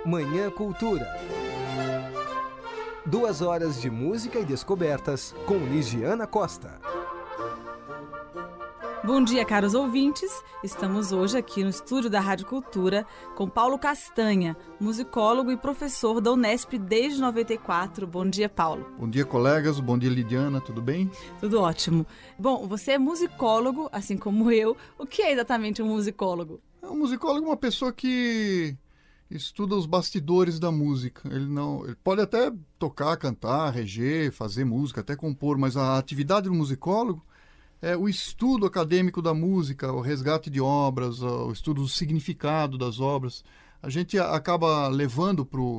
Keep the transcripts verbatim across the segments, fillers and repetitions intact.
Manhã Cultura. Duas horas de música e descobertas com Ligiana Costa. Bom dia, caros ouvintes. Estamos hoje aqui no estúdio da Rádio Cultura com Paulo Castanha, musicólogo e professor da Unesp desde noventa e quatro. Bom dia, Paulo. Bom dia, colegas. Bom dia, Lidiana. Tudo bem? Tudo ótimo. Bom, você é musicólogo, assim como eu. O que é exatamente um musicólogo? Um musicólogo é uma pessoa que estuda os bastidores da música. Ele não, ele pode até tocar, cantar, reger, fazer música, até compor, mas a atividade do musicólogo é o estudo acadêmico da música, o resgate de obras, o estudo do significado das obras. A gente acaba levando para o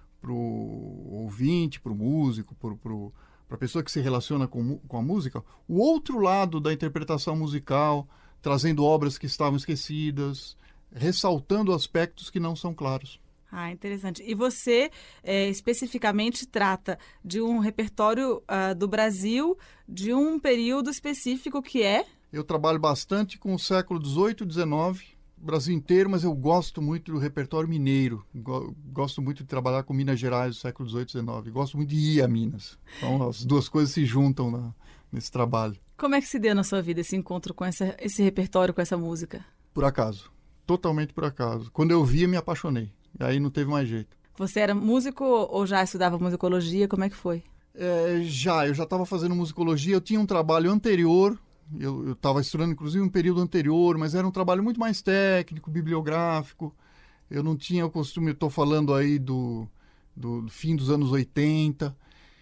ouvinte, para o músico, para a pessoa que se relaciona com, com a música, o outro lado da interpretação musical, trazendo obras que estavam esquecidas, ressaltando aspectos que não são claros. Ah, interessante. E você é, especificamente trata de um repertório uh, do Brasil, de um período específico que é? Eu trabalho bastante com o século dezoito e dezenove, Brasil inteiro, mas eu gosto muito do repertório mineiro. Gosto muito de trabalhar com Minas Gerais do século dezoito e dezenove. Gosto muito de ir a Minas. Então as duas coisas se juntam na, nesse trabalho. Como é que se deu na sua vida esse encontro com essa, esse repertório, com essa música? Por acaso. Totalmente por acaso. Quando eu vi, me apaixonei. Aí não teve mais jeito. Você era músico ou já estudava musicologia? Como é que foi? É, já, eu já estava fazendo musicologia. Eu tinha um trabalho anterior. Eu estava estudando, inclusive, um período anterior, mas era um trabalho muito mais técnico, bibliográfico. Eu não tinha o costume, eu estou falando aí do, do, do fim dos anos oitenta.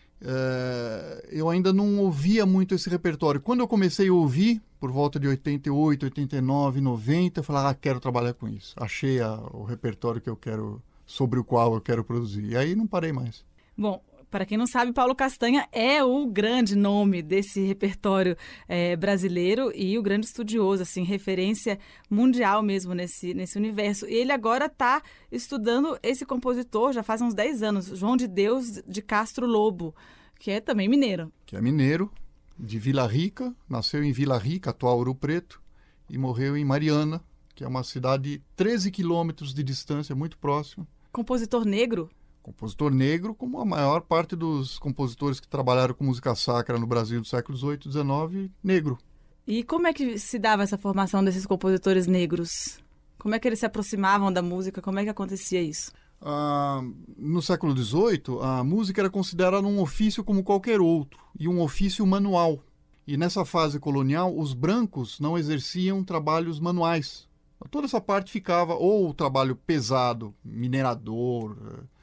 É, eu ainda não ouvia muito esse repertório. Quando eu comecei a ouvir, por volta de oitenta e oito, oitenta e nove, noventa, eu falei, ah, quero trabalhar com isso. Achei a, o repertório que eu quero, sobre o qual eu quero produzir. E aí não parei mais. Bom, para quem não sabe, Paulo Castanha é o grande nome desse repertório é, brasileiro e o grande estudioso, assim, referência mundial mesmo nesse, nesse universo. E ele agora está estudando esse compositor já faz uns dez anos, João de Deus de Castro Lobo, que é também mineiro. Que é mineiro, de Vila Rica, nasceu em Vila Rica, atual Ouro Preto, e morreu em Mariana, que é uma cidade de treze quilômetros de distância, muito próxima. Compositor negro? Compositor negro, como a maior parte dos compositores que trabalharam com música sacra no Brasil do século dezoito e dezenove, negro. E como é que se dava essa formação desses compositores negros? Como é que eles se aproximavam da música? Como é que acontecia isso? Ah, no século dezoito, a música era considerada um ofício como qualquer outro, e um ofício manual. E nessa fase colonial, os brancos não exerciam trabalhos manuais. Toda essa parte ficava, ou o trabalho pesado, minerador,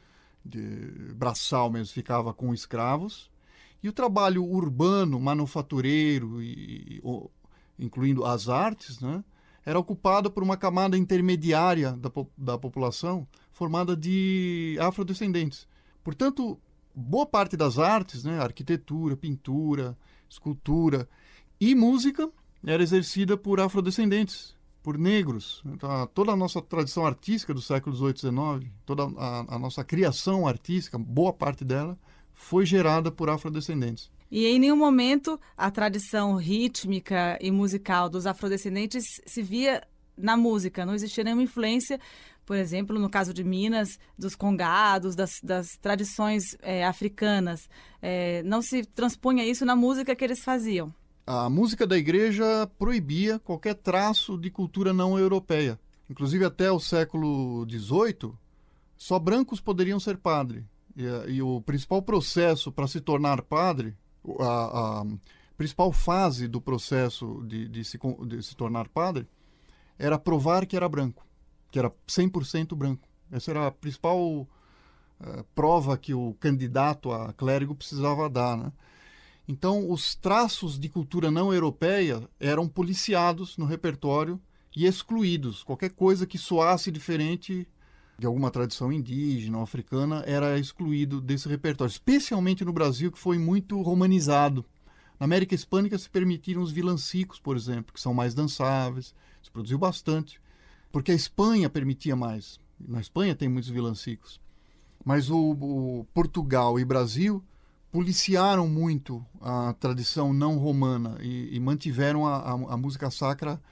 de braçal mesmo, ficava com escravos, e o trabalho urbano, manufatureiro, e, e, incluindo as artes, né, era ocupado por uma camada intermediária da, da população formada de afrodescendentes. Portanto, boa parte das artes, né, arquitetura, pintura, escultura e música era exercida por afrodescendentes, por negros. Então, toda a nossa tradição artística do século dezoito e dezenove, toda a, a nossa criação artística, boa parte dela, foi gerada por afrodescendentes. E em nenhum momento a tradição rítmica e musical dos afrodescendentes se via na música, não existia nenhuma influência, por exemplo, no caso de Minas, dos congados, das, das tradições é, africanas. É, não se transpunha isso na música que eles faziam. A música da igreja proibia qualquer traço de cultura não europeia. Inclusive, até o século dezoito, só brancos poderiam ser padre. E, e o principal processo para se tornar padre, a, a principal fase do processo de, de, se, de se tornar padre, era provar que era branco, que era cem por cento branco. Essa era a principal uh, prova que o candidato a clérigo precisava dar, né? Então, os traços de cultura não europeia eram policiados no repertório e excluídos. Qualquer coisa que soasse diferente de alguma tradição indígena ou africana era excluído desse repertório, especialmente no Brasil, que foi muito romanizado. Na América Hispânica se permitiram os vilancicos, por exemplo, que são mais dançáveis, se produziu bastante, porque a Espanha permitia mais. Na Espanha tem muitos vilancicos. Mas o, o Portugal e Brasil policiaram muito a tradição não romana e, e mantiveram a, a, a música sacra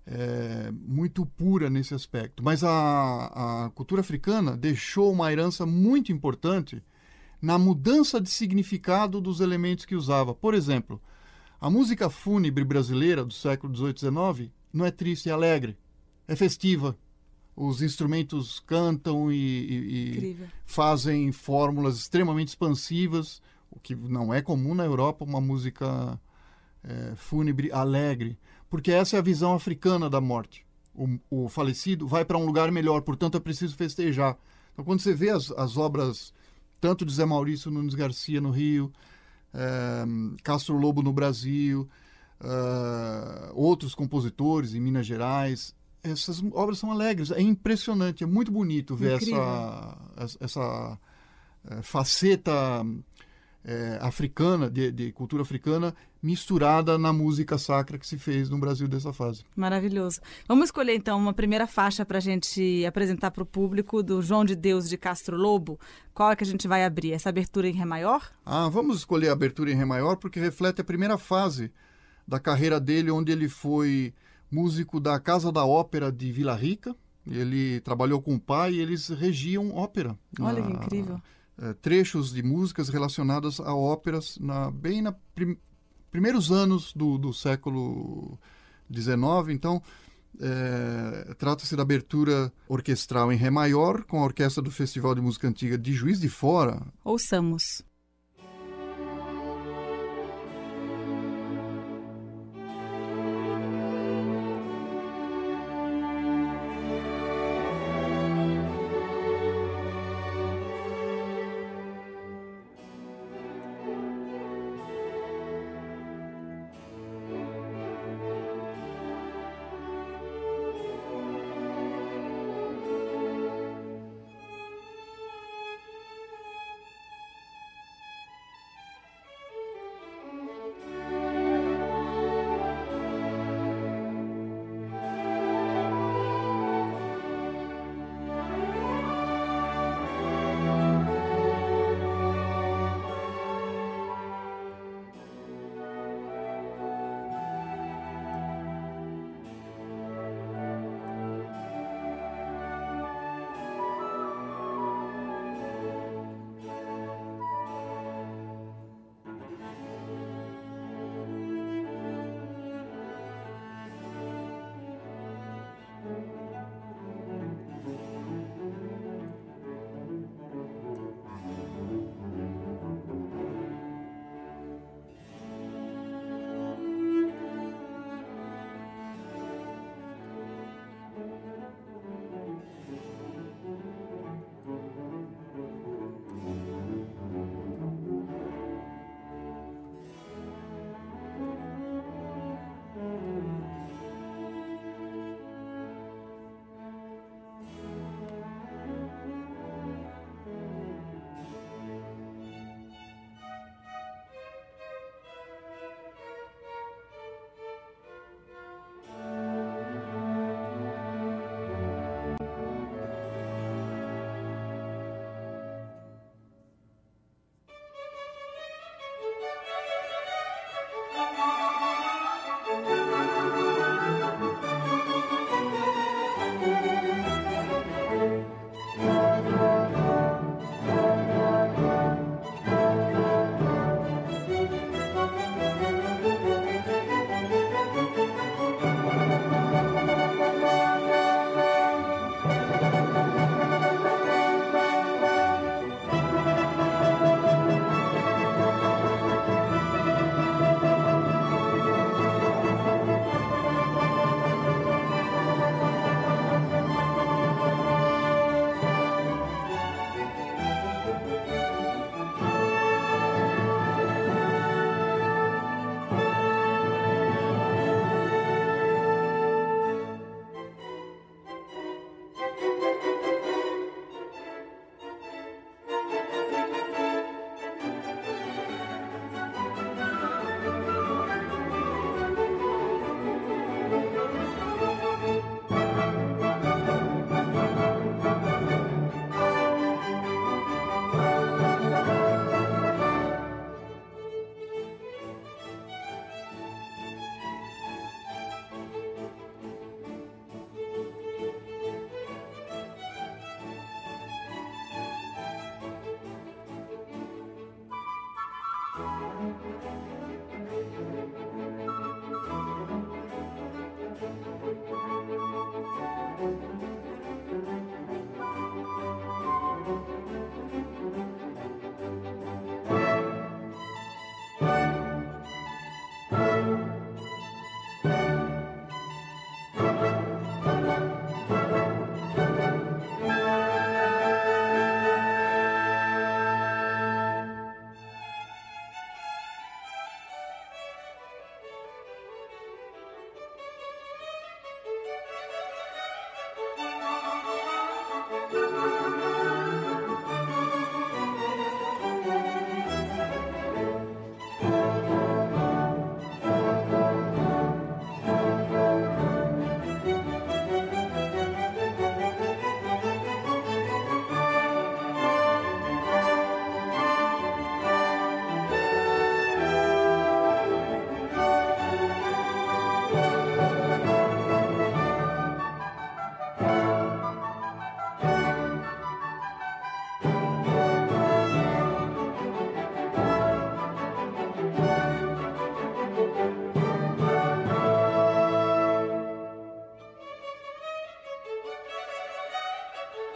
é, muito pura nesse aspecto. Mas a, a cultura africana deixou uma herança muito importante na mudança de significado dos elementos que usava. Por exemplo, a música fúnebre brasileira do século dezoito e dezenove não é triste, é alegre, é festiva. Os instrumentos cantam e, e, e fazem fórmulas extremamente expansivas, o que não é comum na Europa, uma música é, fúnebre alegre, porque essa é a visão africana da morte. O, o falecido vai para um lugar melhor, portanto é preciso festejar. Então, quando você vê as, as obras, tanto de Zé Maurício Nunes Garcia no Rio, é, Castro Lobo no Brasil, é, outros compositores em Minas Gerais, essas obras são alegres, é impressionante, é muito bonito ver Incrível. essa, essa é, faceta é, africana, de, de cultura africana, misturada na música sacra que se fez no Brasil dessa fase. Maravilhoso. Vamos escolher então uma primeira faixa para a gente apresentar para o público do João de Deus de Castro Lobo. Qual é que a gente vai abrir? Essa abertura em Ré maior? Ah, vamos escolher a abertura em Ré maior porque reflete a primeira fase da carreira dele, onde ele foi músico da Casa da Ópera de Vila Rica. Ele trabalhou com o pai e eles regiam ópera. Olha na, que incrível. É, trechos de músicas relacionadas a óperas na, bem na prim, primeiros anos do, do século dezenove. Então, é, trata-se da abertura orquestral em Ré maior com a orquestra do Festival de Música Antiga de Juiz de Fora. Ouçamos.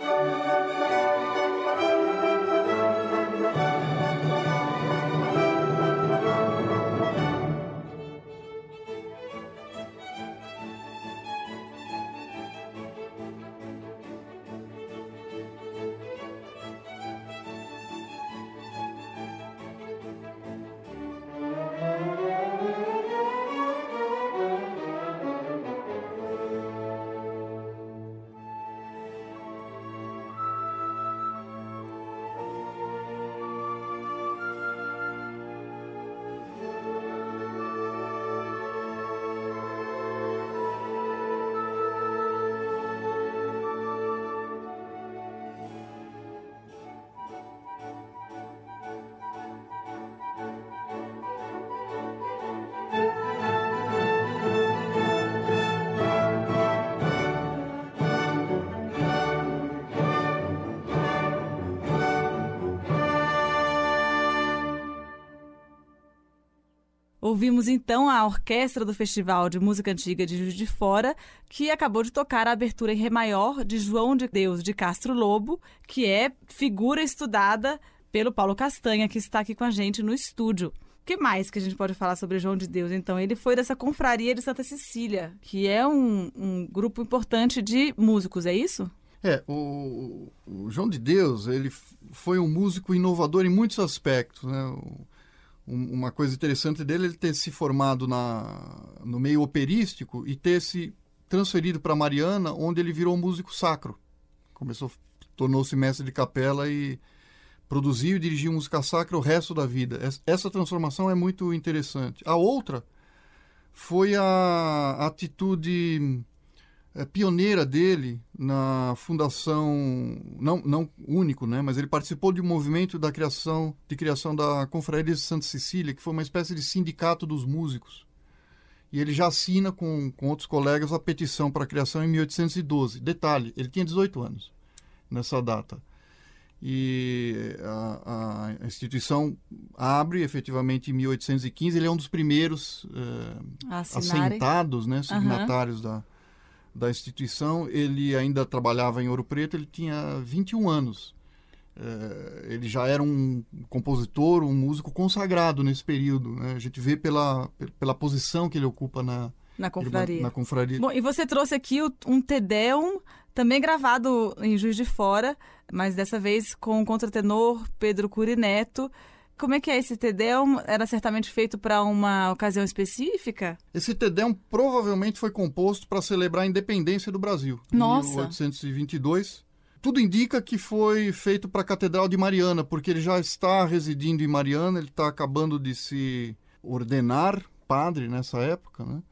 Ouvimos então a orquestra do Festival de Música Antiga de Juiz de Fora, que acabou de tocar a abertura em Ré maior de João de Deus de Castro Lobo, que é figura estudada pelo Paulo Castanha, que está aqui com a gente no estúdio. O que mais que a gente pode falar sobre João de Deus? Então, ele foi dessa confraria de Santa Cecília, que é um, um grupo importante de músicos, é isso? É, o, o João de Deus, ele foi um músico inovador em muitos aspectos, né? O, uma coisa interessante dele é ele ter se formado na, no meio operístico e ter se transferido para Mariana, onde ele virou músico sacro. Começou, tornou-se mestre de capela e produziu e dirigiu música sacra o resto da vida. Essa transformação é muito interessante. A outra foi a atitude é, pioneira dele na fundação, não, não único, né, mas ele participou de um movimento da criação, de criação da Confraria de Santa Cecília, que foi uma espécie de sindicato dos músicos. E ele já assina com, com outros colegas a petição para a criação em mil oitocentos e doze. Detalhe, ele tinha dezoito anos nessa data. E a, a instituição abre efetivamente em mil oitocentos e quinze. Ele é um dos primeiros é, assentados, né, signatários uhum. da da instituição. Ele ainda trabalhava em Ouro Preto, ele tinha vinte e um anos. É, ele já era um compositor, um músico consagrado nesse período, né? A gente vê pela, pela posição que ele ocupa na, na, confraria. Ele, na confraria. Bom, e você trouxe aqui um Te Deum, também gravado em Juiz de Fora, mas dessa vez com o contratenor Pedro Cury Neto. Como é que é esse Te Deum? Era certamente feito para uma ocasião específica? Esse Te Deum provavelmente foi composto para celebrar a independência do Brasil. Nossa. Em mil oitocentos e vinte e dois. Tudo indica que foi feito para a Catedral de Mariana, porque ele já está residindo em Mariana, ele está acabando de se ordenar padre nessa época, né?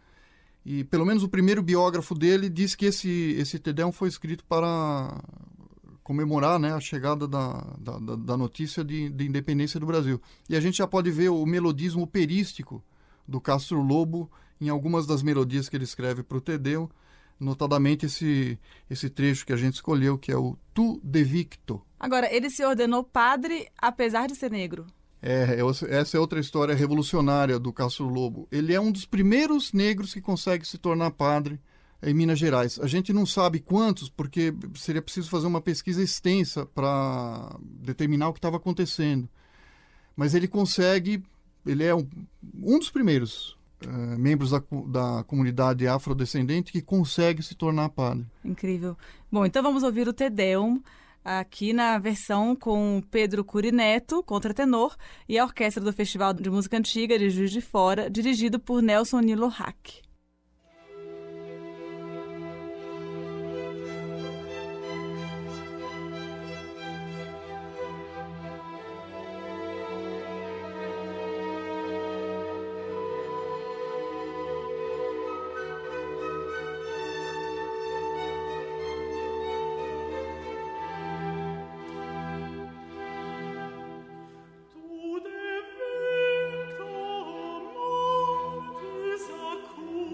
E pelo menos o primeiro biógrafo dele diz que esse, esse Te Deum foi escrito para comemorar, né, a chegada da, da, da notícia de, de independência do Brasil. E a gente já pode ver o melodismo operístico do Castro Lobo em algumas das melodias que ele escreve para o Te Deum, notadamente esse, esse trecho que a gente escolheu, que é o Tu de Victo. Agora, ele se ordenou padre apesar de ser negro? É, essa é outra história revolucionária do Castro Lobo. Ele é um dos primeiros negros que consegue se tornar padre em Minas Gerais. A gente não sabe quantos, porque seria preciso fazer uma pesquisa extensa para determinar o que estava acontecendo. Mas ele consegue, ele é um, um dos primeiros uh, membros da, da comunidade afrodescendente que consegue se tornar padre. Incrível. Bom, então vamos ouvir o Te Deum, aqui na versão com Pedro Cury Neto, contratenor, e a orquestra do Festival de Música Antiga de Juiz de Fora, dirigido por Nelson Nilo Hack. Tu de victo mortis acu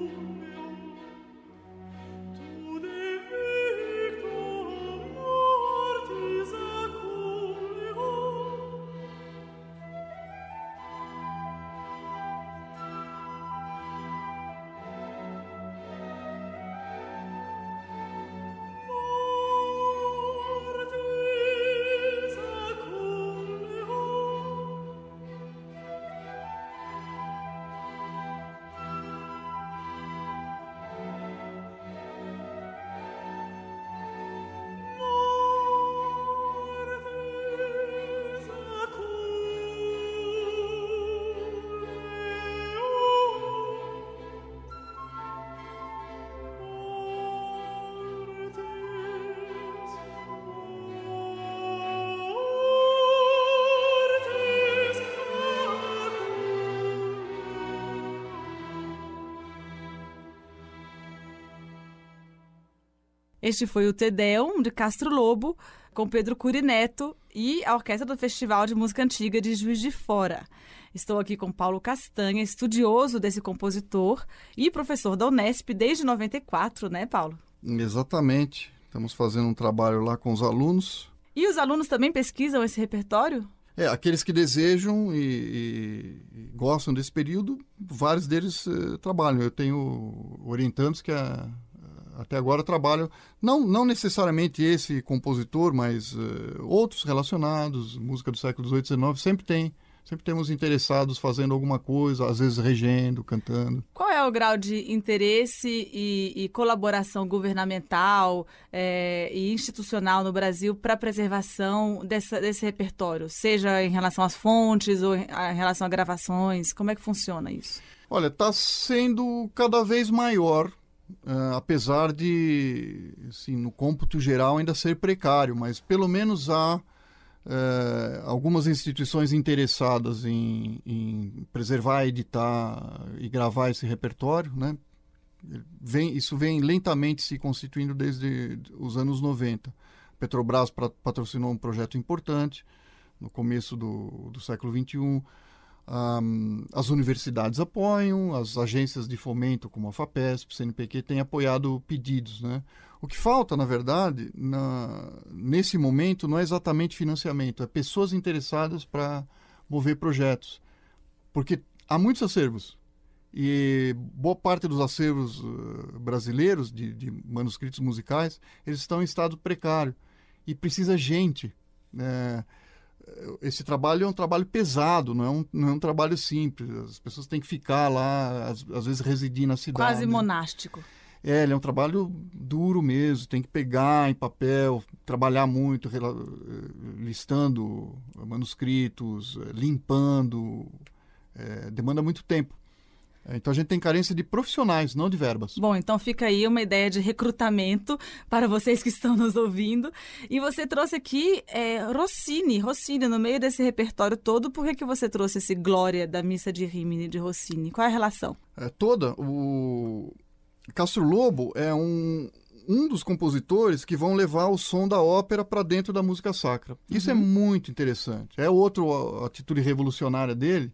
Este foi o Te Deum, de Castro Lobo, com Pedro Cury Neto e a Orquestra do Festival de Música Antiga de Juiz de Fora. Estou aqui com Paulo Castanha, estudioso desse compositor e professor da Unesp desde noventa e quatro, né, Paulo? Exatamente. Estamos fazendo um trabalho lá com os alunos. E os alunos também pesquisam esse repertório? É, aqueles que desejam e, e, e gostam desse período, vários deles eh, trabalham. Eu tenho orientandos que a, até agora trabalham, não, não necessariamente esse compositor, mas eh, outros relacionados, música do século dezoito, dezenove, sempre tem. Sempre temos interessados fazendo alguma coisa, às vezes regendo, cantando. Qual é o grau de interesse e, e colaboração governamental é, e institucional no Brasil para a preservação dessa, desse repertório? Seja em relação às fontes ou em relação a gravações? Como é que funciona isso? Olha, está sendo cada vez maior, uh, apesar de, assim, no cômputo geral ainda ser precário, mas pelo menos há Uh, algumas instituições interessadas em, em preservar, editar e gravar esse repertório, né? Vem, isso vem lentamente se constituindo desde os anos noventa. A Petrobras patrocinou um projeto importante no começo do, do século vinte e um. Um, as universidades apoiam, as agências de fomento como a FAPESP, C N P Q têm apoiado pedidos, né? O que falta, na verdade, na, nesse momento, não é exatamente financiamento, é pessoas interessadas para mover projetos. Porque há muitos acervos. E boa parte dos acervos uh, brasileiros de, de manuscritos musicais, eles estão em estado precário. E precisa gente. Né? Esse trabalho é um trabalho pesado, não é um, não é um trabalho simples. As pessoas têm que ficar lá, às, às vezes residir na cidade. Quase monástico. É, ele é um trabalho duro mesmo, tem que pegar em papel, trabalhar muito, listando manuscritos, limpando, é, demanda muito tempo. Então a gente tem carência de profissionais, não de verbas. Bom, então fica aí uma ideia de recrutamento para vocês que estão nos ouvindo. E você trouxe aqui é, Rossini, Rossini, no meio desse repertório todo. Por que, que você trouxe esse Glória da Missa de Rimini de Rossini? Qual é a relação? É toda. O Castro Lobo é um, um dos compositores que vão levar o som da ópera para dentro da música sacra. Isso uhum. é muito interessante. É outra atitude revolucionária dele,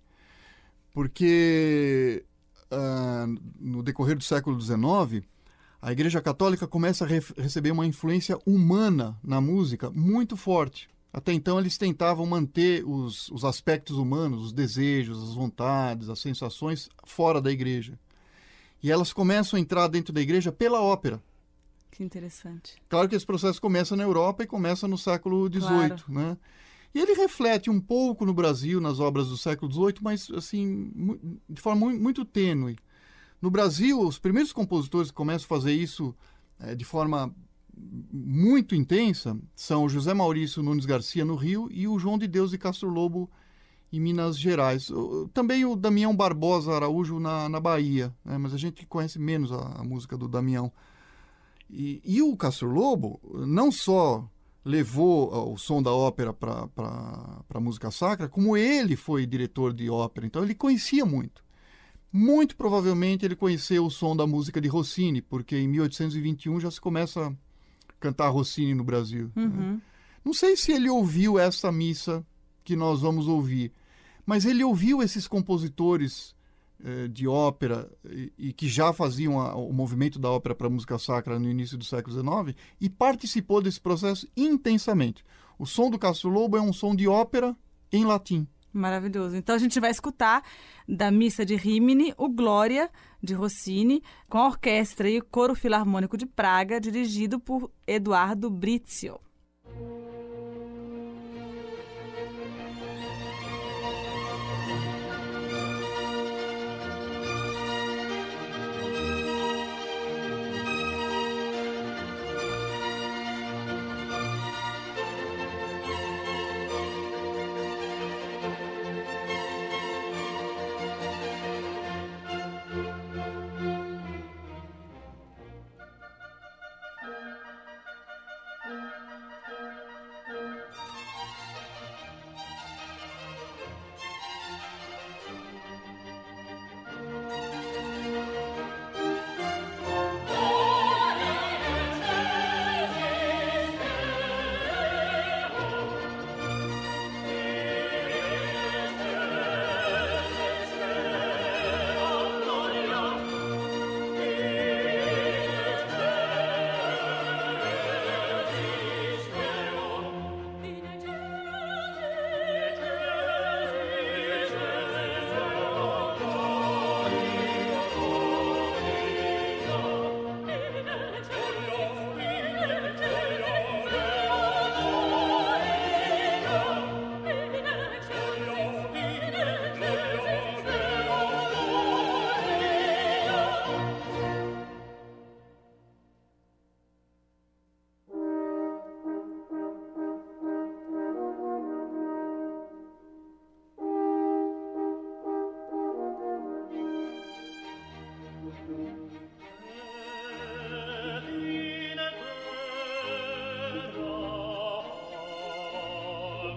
porque uh, no decorrer do século dezenove, a Igreja Católica começa a re- receber uma influência humana na música muito forte. Até então, eles tentavam manter os, os aspectos humanos, os desejos, as vontades, as sensações fora da igreja. E elas começam a entrar dentro da igreja pela ópera. Que interessante. Claro que esse processo começa na Europa e começa no século dezoito, claro. Né? E ele reflete um pouco no Brasil, nas obras do século dezoito, mas assim, de forma muito tênue. No Brasil, os primeiros compositores que começam a fazer isso é, de forma muito intensa são o José Maurício Nunes Garcia, no Rio, e o João de Deus de Castro Lobo, em Minas Gerais. Também o Damião Barbosa Araújo na, na Bahia, né? Mas a gente conhece menos a, a música do Damião. E, e o Castro Lobo não só levou o som da ópera para a música sacra, como ele foi diretor de ópera, então ele conhecia muito. Muito provavelmente ele conheceu o som da música de Rossini, porque em mil oitocentos e vinte e um já se começa a cantar Rossini no Brasil. Uhum. Né? Não sei se ele ouviu essa missa que nós vamos ouvir, mas ele ouviu esses compositores eh, de ópera e, e que já faziam a, o movimento da ópera para a música sacra no início do século dezenove e participou desse processo intensamente. O som do Castro Lobo é um som de ópera em latim. Maravilhoso. Então a gente vai escutar da Missa de Rimini, o Glória, de Rossini, com a orquestra e o Coro Filarmônico de Praga, dirigido por Eduardo Brizio.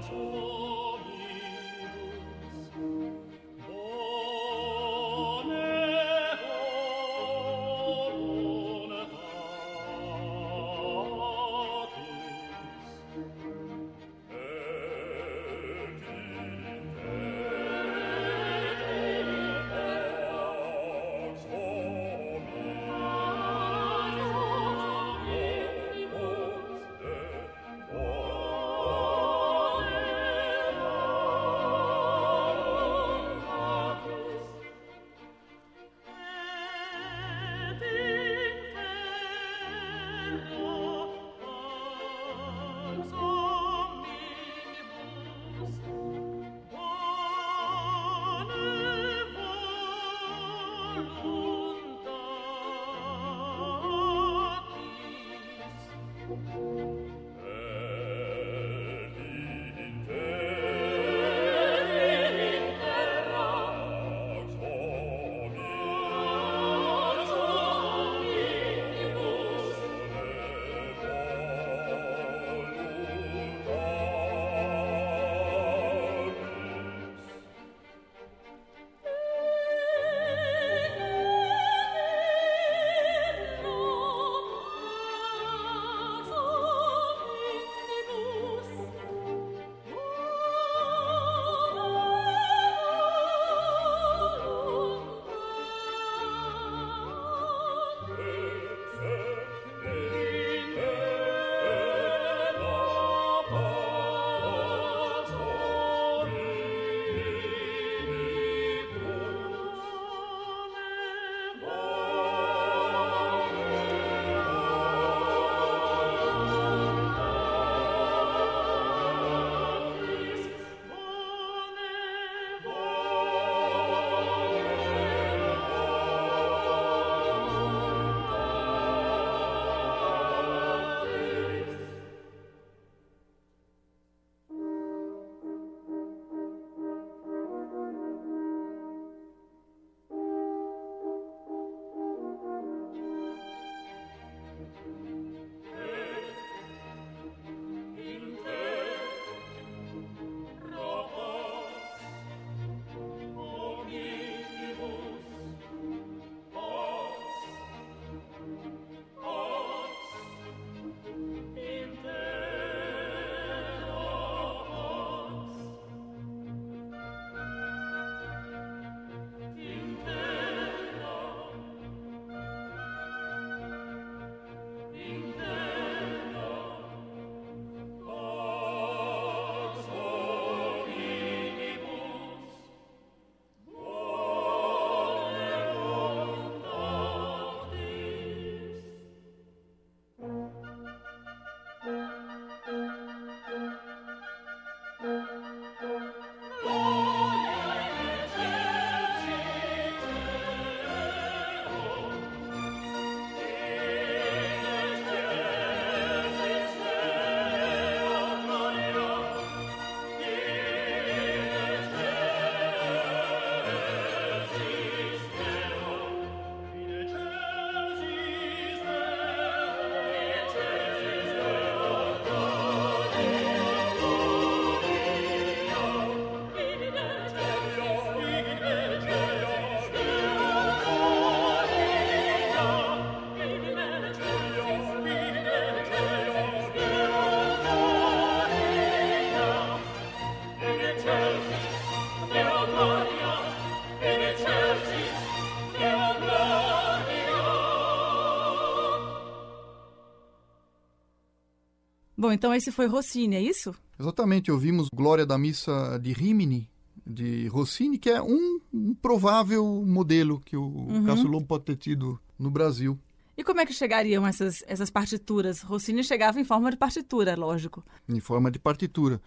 Bom, então esse foi Rossini, é isso? Exatamente, ouvimos Glória da Missa de Rimini, de Rossini, que é um, um provável modelo que o uhum. Castello pode ter tido no Brasil. E como é que chegariam essas, essas partituras? Rossini chegava em forma de partitura, lógico. Em forma de partitura.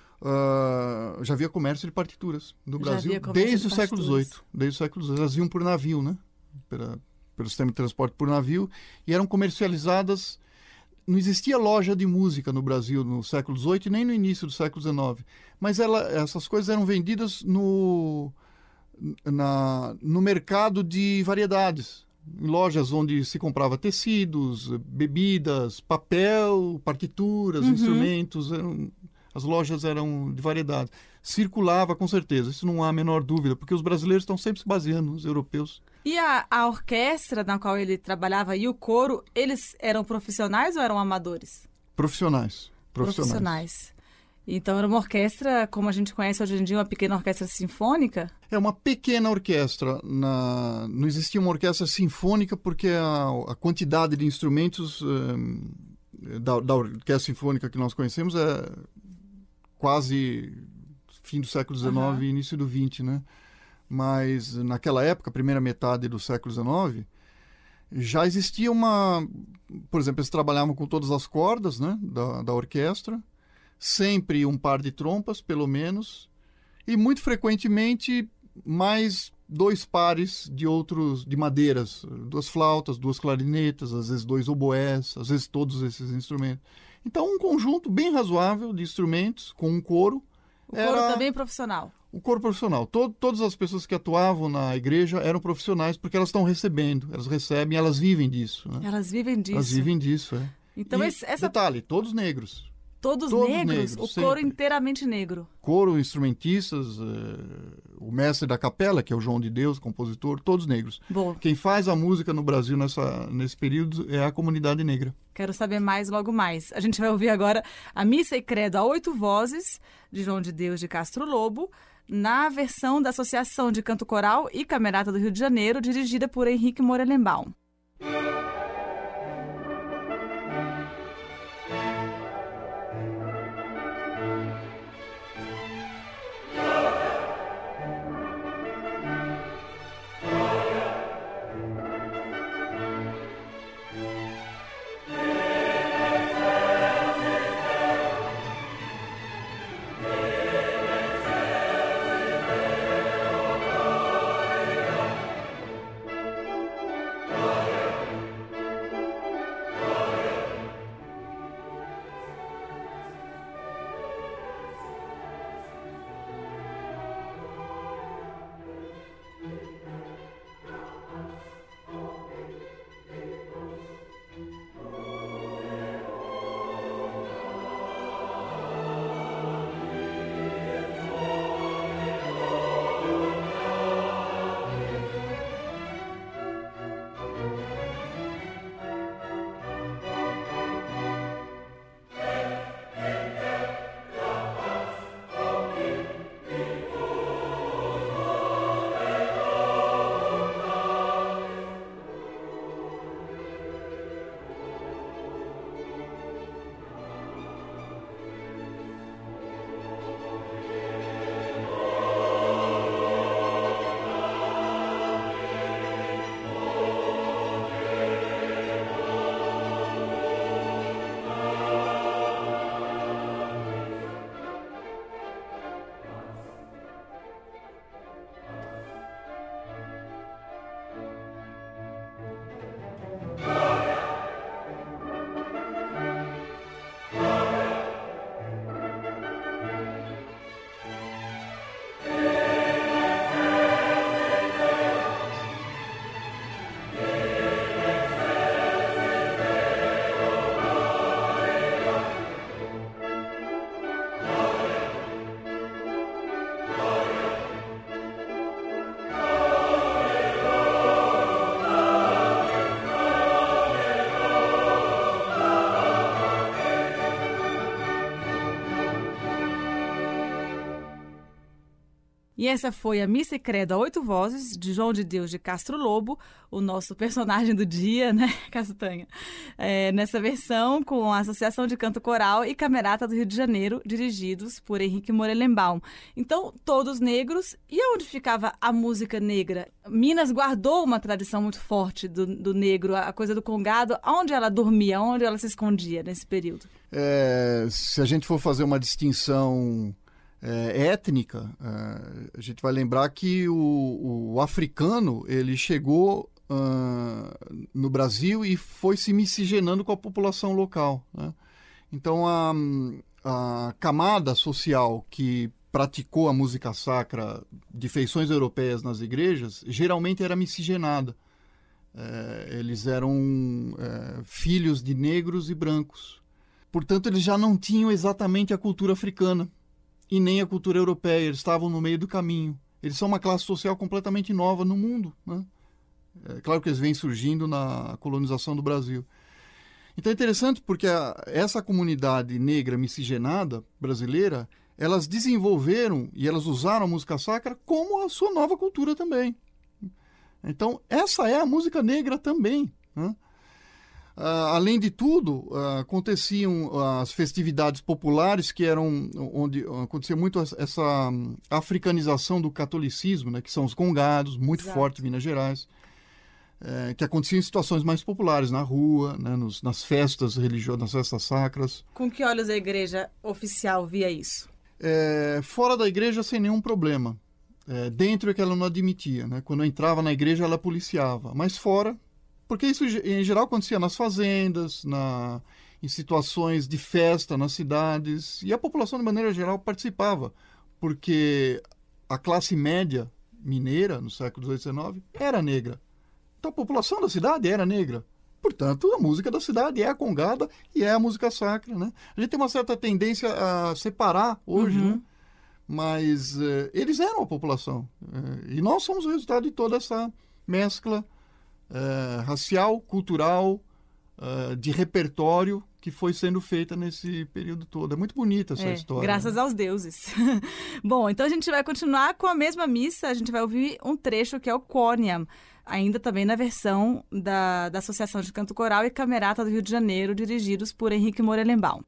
Uh, já havia comércio de partituras no Brasil desde o século dezoito. Desde o século dezoito. Elas iam por navio, né? Pela, pelo sistema de transporte por navio, e eram comercializadas. Não existia loja de música no Brasil no século dezoito e nem no início do século dezenove. Mas ela, essas coisas eram vendidas no, na, no mercado de variedades. Em lojas onde se comprava tecidos, bebidas, papel, partituras, uhum. instrumentos. Eram, As lojas eram de variedade. Circulava, com certeza, isso não há a menor dúvida, porque os brasileiros estão sempre se baseando nos europeus. E a, a orquestra na qual ele trabalhava e o coro, eles eram profissionais ou eram amadores? Profissionais. Profissionais. Profissionais. Então era uma orquestra, como a gente conhece hoje em dia, uma pequena orquestra sinfônica? É uma pequena orquestra. Na... Não existia uma orquestra sinfônica porque a, a quantidade de instrumentos um, da, da orquestra sinfônica que nós conhecemos é quase fim do século dezenove e uhum. início do vinte, né? Mas naquela época, primeira metade do século dezenove, já existia uma... Por exemplo, eles trabalhavam com todas as cordas, né, da, da orquestra, sempre um par de trompas, pelo menos, e muito frequentemente mais dois pares de outros, de madeiras, duas flautas, duas clarinetas, às vezes dois oboés, às vezes todos esses instrumentos. Então, um conjunto bem razoável de instrumentos, com um coro. O coro era... também profissional? O coro profissional. Todo, todas as pessoas que atuavam na igreja eram profissionais, porque elas estão recebendo, elas recebem, elas vivem disso. Né? Elas vivem disso. Elas vivem disso, é. Então, e, esse, essa... detalhe, todos negros. Todos, todos negros? negros? O sempre. coro inteiramente negro? Coro, instrumentistas, eh, o mestre da capela, que é o João de Deus, compositor, todos negros. Bom. Quem faz a música no Brasil nessa, nesse período é a comunidade negra. Quero saber mais logo mais. A gente vai ouvir agora a Missa e Credo a oito vozes, de João de Deus de Castro Lobo, na versão da Associação de Canto Coral e Camerata do Rio de Janeiro, dirigida por Henrique Morelenbaum. E essa foi a Missa e Credo a oito vozes, de João de Deus de Castro Lobo, o nosso personagem do dia, né, Castanha? É, nessa versão, com a Associação de Canto Coral e Camerata do Rio de Janeiro, dirigidos por Henrique Morelenbaum. Então, todos negros. E onde ficava a música negra? Minas guardou uma tradição muito forte do, do negro, a coisa do congado. Onde ela dormia? Onde ela se escondia nesse período? É, se a gente for fazer uma distinção... É, étnica, é, a gente vai lembrar que o, o africano ele chegou uh, no Brasil e foi se miscigenando com a população local, né? Então a, a camada social que praticou a música sacra de feições europeias nas igrejas geralmente era miscigenada. É, eles eram é, filhos de negros e brancos. Portanto, eles já não tinham exatamente a cultura africana e nem a cultura europeia. Eles estavam no meio do caminho. Eles são uma classe social completamente nova no mundo, né? É claro que eles vêm surgindo na colonização do Brasil. Então é interessante porque a, essa comunidade negra miscigenada brasileira, elas desenvolveram e elas usaram a música sacra como a sua nova cultura também. Então essa é a música negra também, né? Uh, além de tudo, uh, aconteciam as festividades populares, que eram onde acontecia muito essa africanização do catolicismo, né, que são os congados, muito Exato. forte em Minas Gerais, é, que aconteciam em situações mais populares, na rua, né, nos, nas festas religiosas, nas festas sacras. Com que olhos a igreja oficial via isso? É, fora da igreja, sem nenhum problema. É, dentro é que ela não admitia, né? Quando entrava na igreja, ela policiava, mas fora... Porque isso, em geral, acontecia nas fazendas, na, em situações de festa nas cidades. E a população, de maneira geral, participava. Porque a classe média mineira, no século dezoito e dezenove, era negra. Então, a população da cidade era negra. Portanto, a música da cidade é a congada e é a música sacra, né? A gente tem uma certa tendência a separar hoje, Uhum. né? Mas eh, eles eram a população. Eh, e nós somos o resultado de toda essa mescla Uh, racial, cultural, uh, de repertório que foi sendo feita nesse período todo. É muito bonita essa É, história. Graças né? aos deuses. Bom, então a gente vai continuar com a mesma missa, a gente vai ouvir um trecho que é o Quoniam, ainda também na versão da, da Associação de Canto Coral e Camerata do Rio de Janeiro, dirigidos por Henrique Morelenbaum.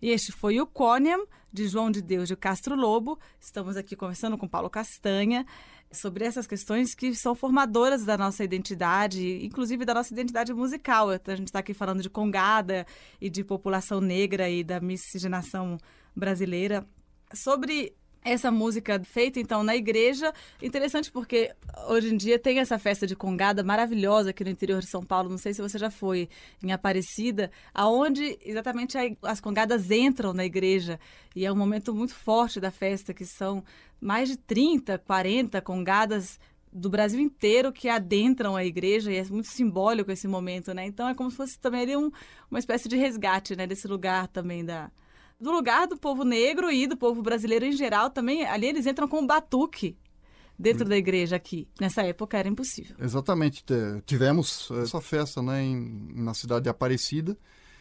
E este foi o Quoniam, de João de Deus de Castro Lobo. Estamos aqui conversando com Paulo Castanha sobre essas questões que são formadoras da nossa identidade, inclusive da nossa identidade musical. A gente está aqui falando de congada e de população negra e da miscigenação brasileira. Sobre essa música feita, então, na igreja, interessante porque hoje em dia tem essa festa de congada maravilhosa aqui no interior de São Paulo, não sei se você já foi em Aparecida, aonde exatamente as congadas entram na igreja e é um momento muito forte da festa, que são mais de trinta, quarenta congadas do Brasil inteiro que adentram a igreja e é muito simbólico esse momento, né? Então é como se fosse também ali um, uma espécie de resgate, né, desse lugar também da... do lugar do povo negro e do povo brasileiro em geral também. Ali eles entram com um batuque dentro da igreja aqui. Nessa época era impossível. Exatamente. Tivemos essa festa, né, em, na cidade de Aparecida,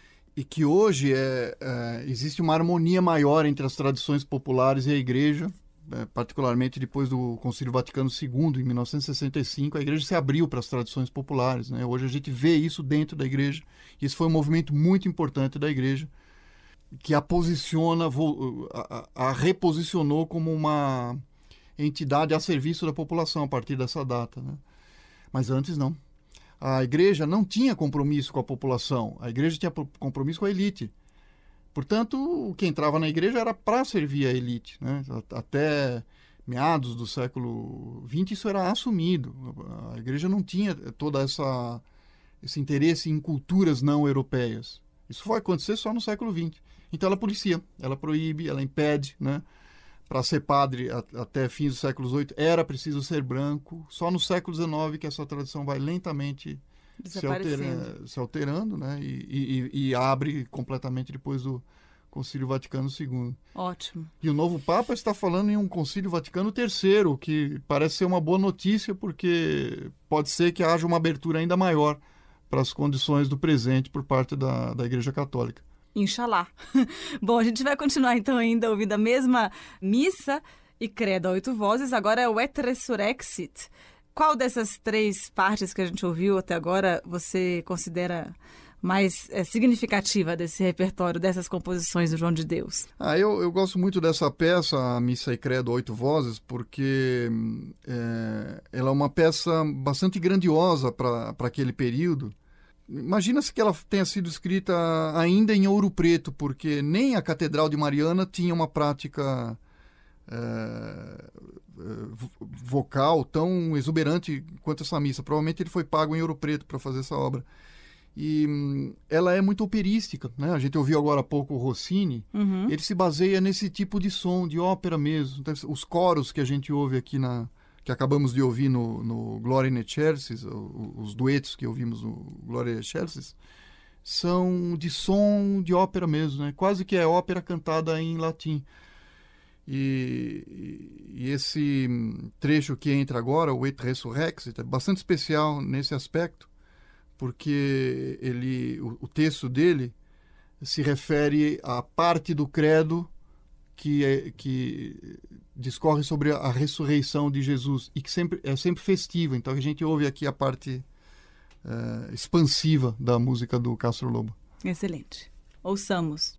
e que hoje é, é, existe uma harmonia maior entre as tradições populares e a igreja, é, particularmente depois do Concílio Vaticano segundo, em mil novecentos e sessenta e cinco, a igreja se abriu para as tradições populares, né? Hoje a gente vê isso dentro da igreja, e esse foi um movimento muito importante da igreja, que a posiciona, a, a reposicionou como uma entidade a serviço da população a partir dessa data, né? Mas antes não. A igreja não tinha compromisso com a população, a igreja tinha compromisso com a elite. Portanto, o que entrava na igreja era para servir a elite, né? Até meados do século vinte isso era assumido. A igreja não tinha todo essa, esse interesse em culturas não europeias. Isso foi acontecer só no século vinte. Então ela policia, ela proíbe, ela impede, né? Para ser padre a, até fins do século dezoito era preciso ser branco. Só no século dezenove que essa tradição vai lentamente se, altera, se alterando, né? E, e, e abre completamente depois do Concílio Vaticano segundo. Ótimo. E o novo Papa está falando em um Concílio Vaticano terceiro, que parece ser uma boa notícia, porque pode ser que haja uma abertura ainda maior para as condições do presente por parte da, da Igreja Católica. Inxalá. Bom, a gente vai continuar então ainda ouvindo a mesma missa e credo a oito vozes. Agora é o Et Resurrexit. Qual dessas três partes que a gente ouviu até agora você considera mais é, significativa desse repertório, dessas composições do João de Deus? Ah, eu, eu gosto muito dessa peça, a Missa e Credo a oito vozes, porque é, ela é uma peça bastante grandiosa para aquele período. Imagina-se que ela tenha sido escrita ainda em Ouro Preto, porque nem a Catedral de Mariana tinha uma prática é, vocal tão exuberante quanto essa missa. Provavelmente ele foi pago em Ouro Preto para fazer essa obra. E hum, ela é muito operística, né? A gente ouviu agora há pouco o Rossini, uhum. Ele se baseia nesse tipo de som, de ópera mesmo. Então, os coros que a gente ouve aqui na... que acabamos de ouvir no, no Gloria in Excelsis, os duetos que ouvimos no Gloria in Excelsis, são de som de ópera mesmo, né? Quase que é ópera cantada em latim. E, e esse trecho que entra agora, o Et Resurrexit, é bastante especial nesse aspecto, porque ele, o, o texto dele se refere à parte do credo que, é, que discorre sobre a ressurreição de Jesus e que sempre, é sempre festiva. Então a gente ouve aqui a parte é, expansiva da música do Castro Lobo. Excelente. Ouçamos.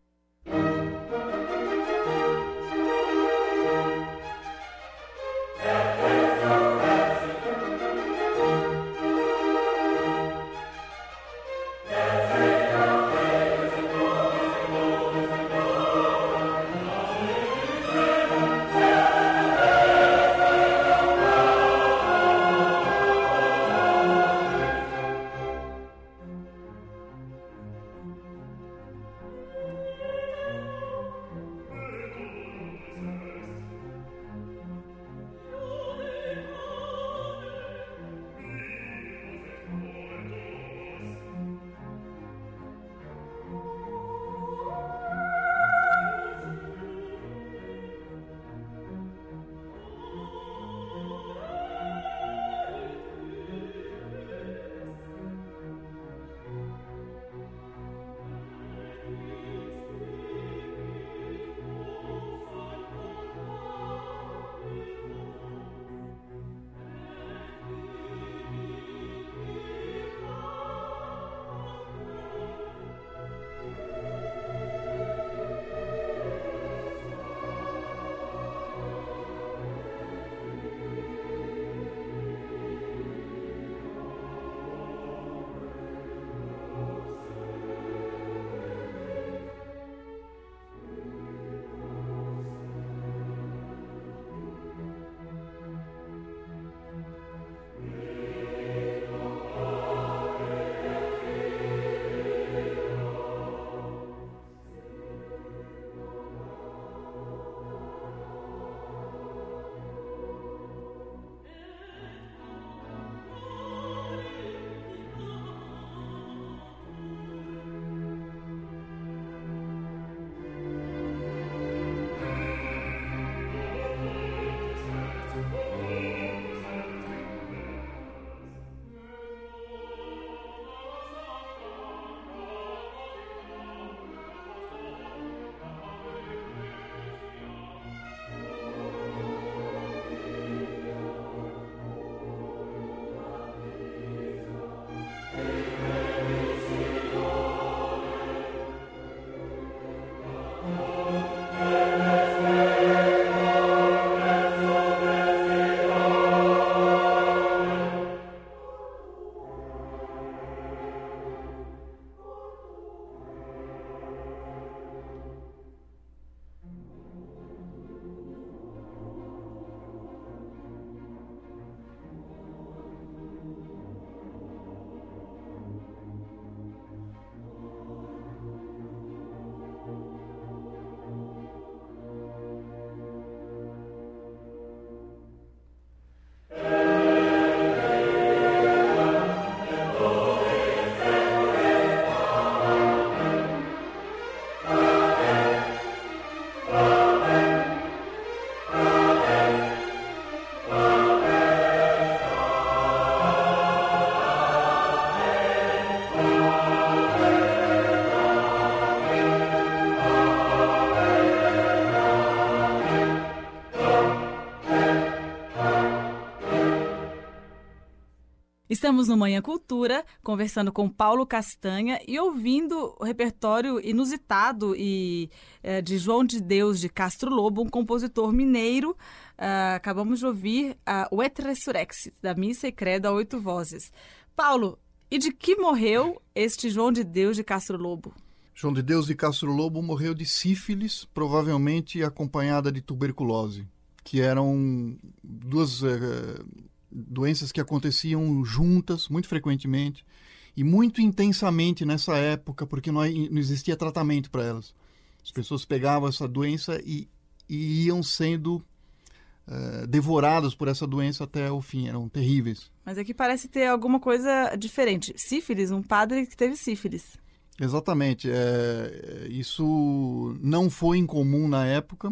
Estamos no Manhã Cultura, conversando com Paulo Castanha e ouvindo o repertório inusitado e, é, de João de Deus de Castro Lobo, um compositor mineiro. Uh, acabamos de ouvir uh, o Et Resurrexit, da Missa e Credo a Oito Vozes. Paulo, e de que morreu este João de Deus de Castro Lobo? João de Deus de Castro Lobo morreu de sífilis, provavelmente acompanhada de tuberculose, que eram duas eh, doenças que aconteciam juntas, muito frequentemente, e muito intensamente nessa época, porque não, não existia tratamento para elas. As pessoas pegavam essa doença e, e iam sendo eh, devoradas por essa doença até o fim, eram terríveis. Mas aqui parece ter alguma coisa diferente. Sífilis, um padre que teve sífilis. Exatamente. É, isso não foi incomum na época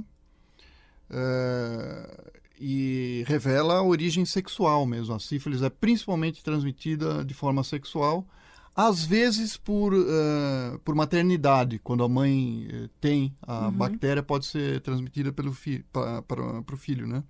é, e revela a origem sexual mesmo. A sífilis é principalmente transmitida de forma sexual, às vezes por, uh, por maternidade. Quando a mãe uh, tem a uhum. bactéria, pode ser transmitida pelo fi- para, para, para o filho, né?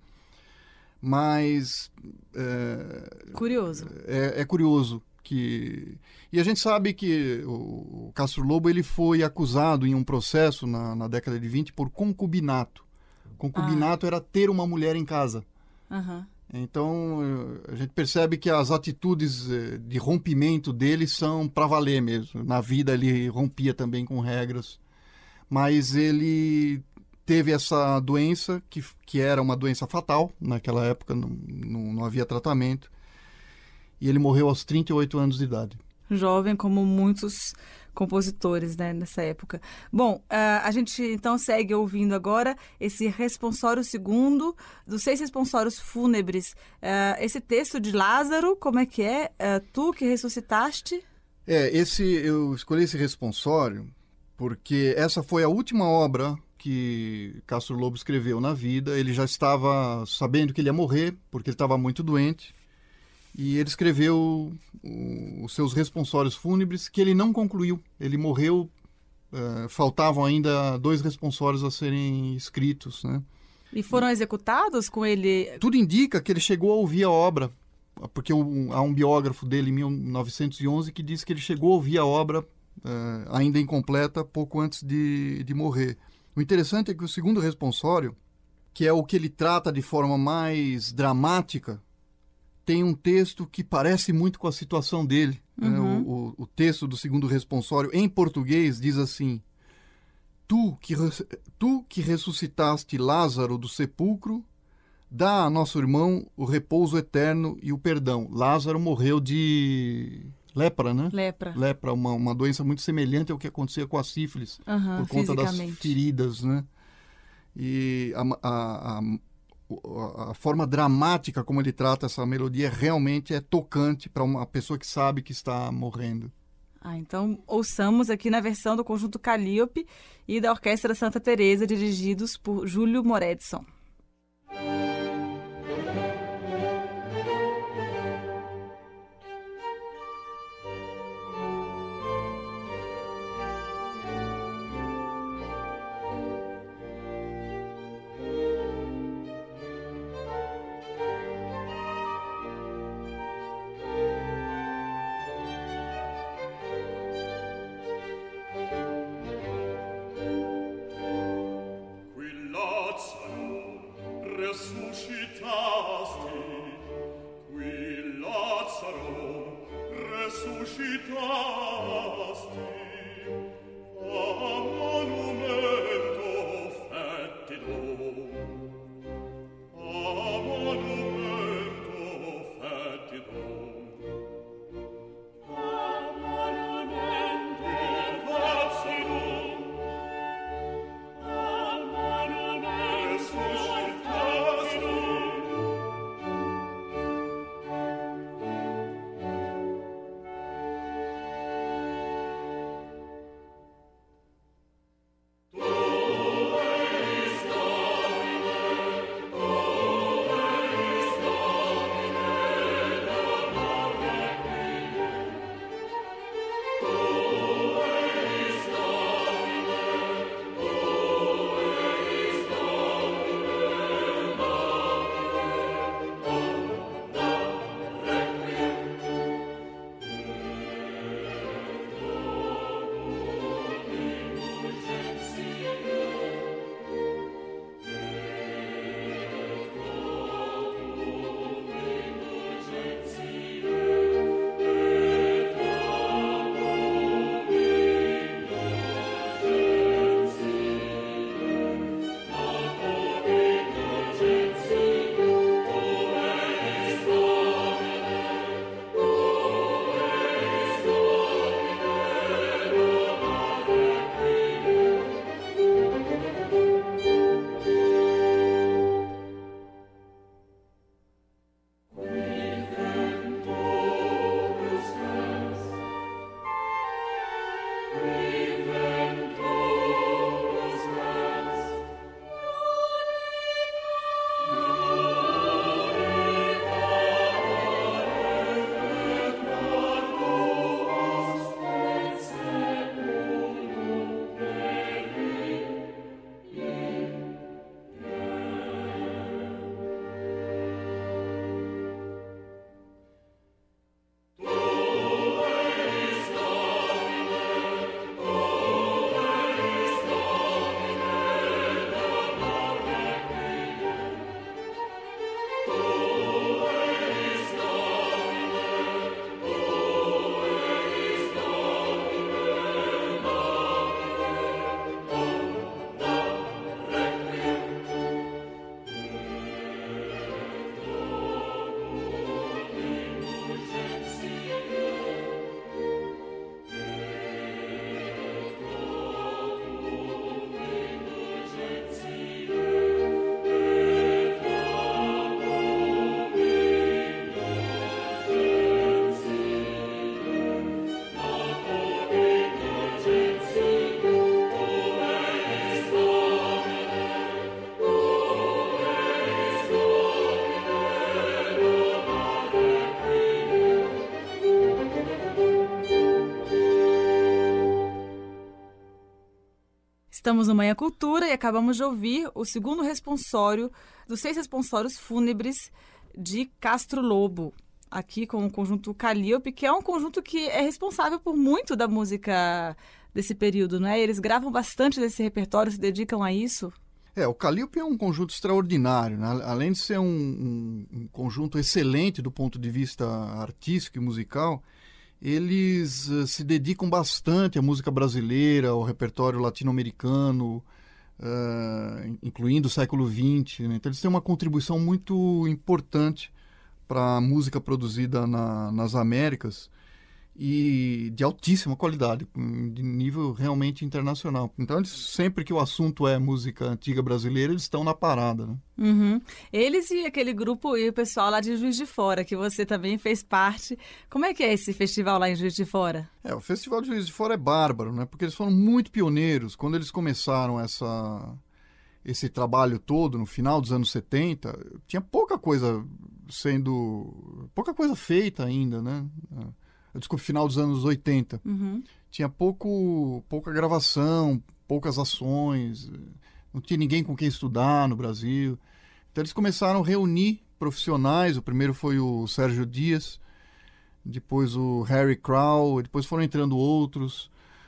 Mas... É, curioso. É, é curioso. Que... E a gente sabe que o Castro Lobo ele foi acusado em um processo na, na década de vinte por concubinato. Concubinato ah. era ter uma mulher em casa. Uhum. Então a gente percebe que as atitudes de rompimento dele são para valer mesmo. Na vida ele rompia também com regras. Mas ele teve essa doença, que, que era uma doença fatal. Naquela época não, não, não havia tratamento. E ele morreu aos trinta e oito anos de idade. Jovem, como muitos compositores, né, nessa época. Bom, uh, a gente então segue ouvindo agora esse responsório segundo dos seis responsórios fúnebres. Uh, esse texto de Lázaro, como é que é? Uh, tu que ressuscitaste? É, esse, eu escolhi esse responsório porque essa foi a última obra que Castro Lobo escreveu na vida. Ele já estava sabendo que ele ia morrer, porque ele estava muito doente. E ele escreveu o, os seus responsórios fúnebres, que ele não concluiu. Ele morreu, uh, faltavam ainda dois responsórios a serem escritos, né? E foram executados com ele? Tudo indica que ele chegou a ouvir a obra, porque um, há um biógrafo dele, em mil novecentos e onze, que diz que ele chegou a ouvir a obra, uh, ainda incompleta, pouco antes de, de morrer. O interessante é que o segundo responsório, que é o que ele trata de forma mais dramática, tem um texto que parece muito com a situação dele. Uhum. Né? O, o, o texto do segundo responsório, em português, diz assim: Tu que, tu que ressuscitaste Lázaro do sepulcro, dá a nosso irmão o repouso eterno e o perdão. Lázaro morreu de lepra, né? Lepra. Lepra, uma, uma doença muito semelhante ao que acontecia com a sífilis, uhum, por conta das feridas, né? E a, a, a a forma dramática como ele trata essa melodia realmente é tocante para uma pessoa que sabe que está morrendo. Ah, então ouçamos aqui na versão do Conjunto Calliope e da Orquestra Santa Teresa, dirigidos por Júlio Moredson. Estamos no Manhã Cultura e acabamos de ouvir o segundo responsório dos seis responsórios fúnebres de Castro Lobo, aqui com o conjunto Calliope, que é um conjunto que é responsável por muito da música desse período, não é? Eles gravam bastante desse repertório, se dedicam a isso. É, o Calliope é um conjunto extraordinário, né? Além de ser um, um, um conjunto excelente do ponto de vista artístico e musical, eles uh, se dedicam bastante à música brasileira, ao repertório latino-americano, uh, incluindo o século vinte, né? Então eles têm uma contribuição muito importante para a música produzida na, nas Américas e de altíssima qualidade, de nível realmente internacional. Então, eles, sempre que o assunto é música antiga brasileira, eles estão na parada, né? Uhum. Eles e aquele grupo e o pessoal lá de Juiz de Fora, que você também fez parte. Como é que é esse festival lá em Juiz de Fora? É, o Festival de Juiz de Fora é bárbaro, né? Porque eles foram muito pioneiros. Quando eles começaram essa, esse trabalho todo, no final dos anos setenta, tinha pouca coisa sendo... pouca coisa feita ainda, né? Desculpa, final dos anos oitenta. Uhum. Tinha pouco, pouca gravação, poucas ações, não tinha ninguém com quem estudar no Brasil. Então eles começaram a reunir profissionais. O primeiro foi o Sérgio Dias, depois o Harry Crow, depois foram entrando outros.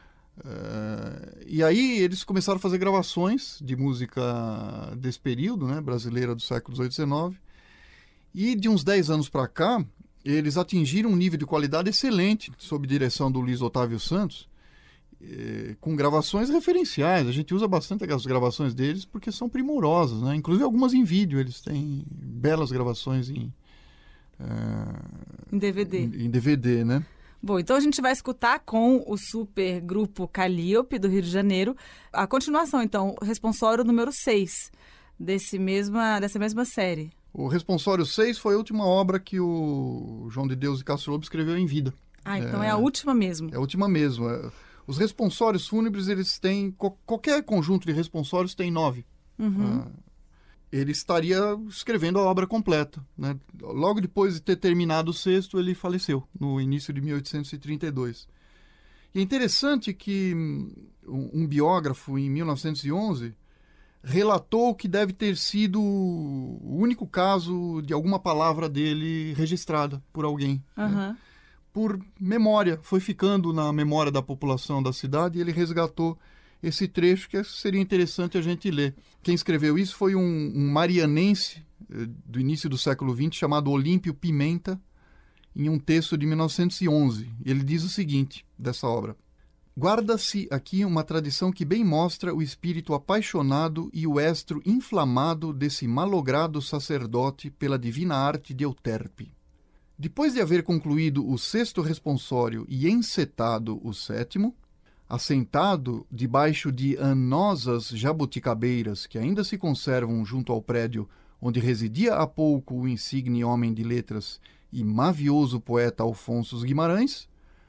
Uh, e aí eles começaram a fazer gravações de música desse período, né, brasileira do século dezoito e dezenove. E de uns dez anos para cá, eles atingiram um nível de qualidade excelente, sob direção do Luiz Otávio Santos, eh, com gravações referenciais. A gente usa bastante as gravações deles porque são primorosas, né? Inclusive algumas em vídeo, eles têm belas gravações em, uh, em D V D. Em, em D V D, né? Bom, então a gente vai escutar com o super grupo Calliope do Rio de Janeiro a continuação, então, o responsório número seis desse mesma, dessa mesma série. O Responsório seis foi a última obra que o João de Deus de Castro Lobo escreveu em vida. Ah, então é, é a última mesmo. É a última mesmo. É. Os responsórios fúnebres, eles têm... Qualquer conjunto de responsórios tem nove. Uhum. Ah, ele estaria escrevendo a obra completa, né? Logo depois de ter terminado o sexto, ele faleceu, no início de mil oitocentos e trinta e dois. E é interessante que um, um biógrafo, em mil novecentos e onze... relatou que deve ter sido o único caso de alguma palavra dele registrada por alguém. Uhum. Né? Por memória, foi ficando na memória da população da cidade e ele resgatou esse trecho que seria interessante a gente ler. Quem escreveu isso foi um, um marianense do início do século vinte chamado Olímpio Pimenta, em um texto de mil novecentos e onze. Ele diz o seguinte dessa obra: guarda-se aqui uma tradição que bem mostra o espírito apaixonado e o estro inflamado desse malogrado sacerdote pela divina arte de Euterpe. Depois de haver concluído o sexto responsório e encetado o sétimo, assentado debaixo de anosas jabuticabeiras que ainda se conservam junto ao prédio onde residia há pouco o insigne homem de letras e mavioso poeta Alfonso Guimarães,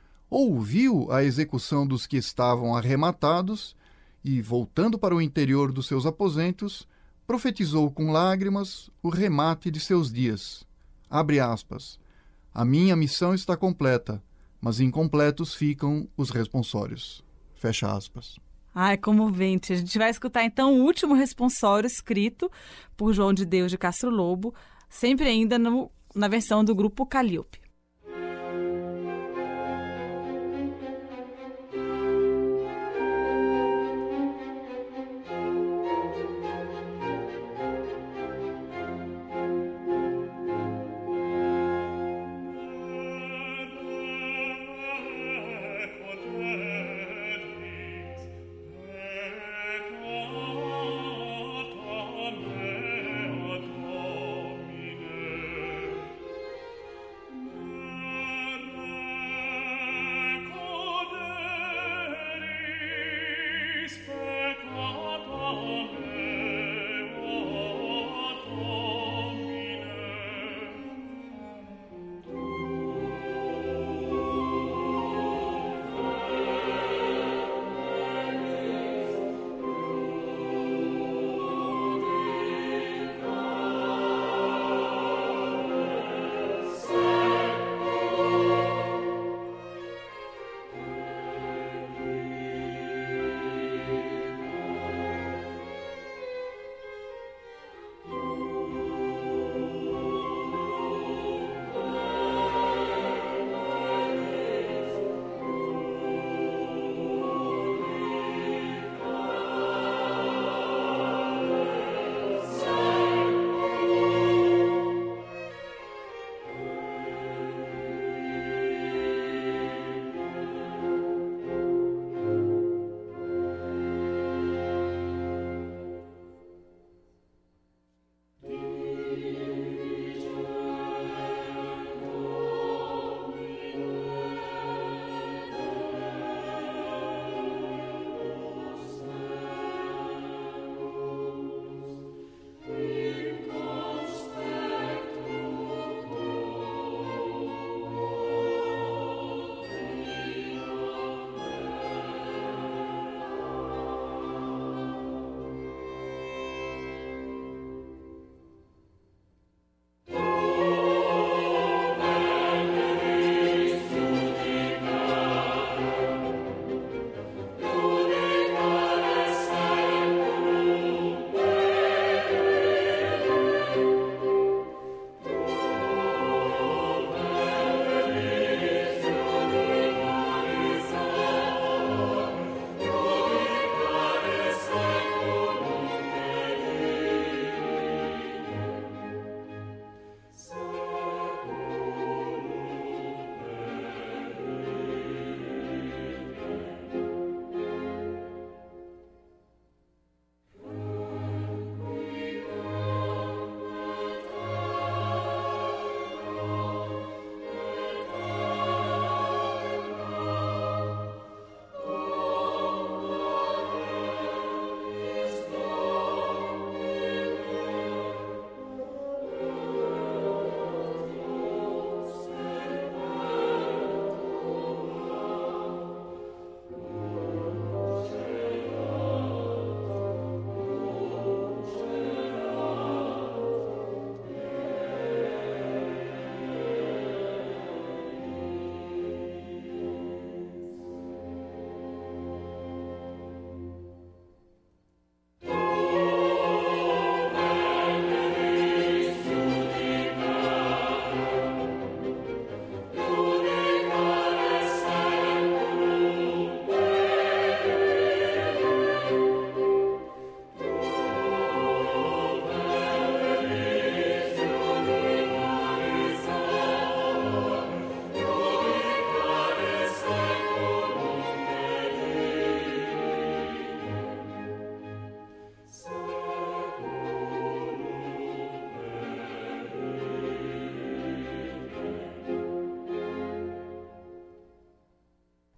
ouviu a execução dos que estavam arrematados e, voltando para o interior dos seus aposentos, profetizou com lágrimas o remate de seus dias. Abre aspas. A minha missão está completa, mas incompletos ficam os responsórios. Fecha aspas. Ah, é comovente. A gente vai escutar então o último responsório escrito por João de Deus de Castro Lobo, sempre ainda no, na versão do grupo Calliope.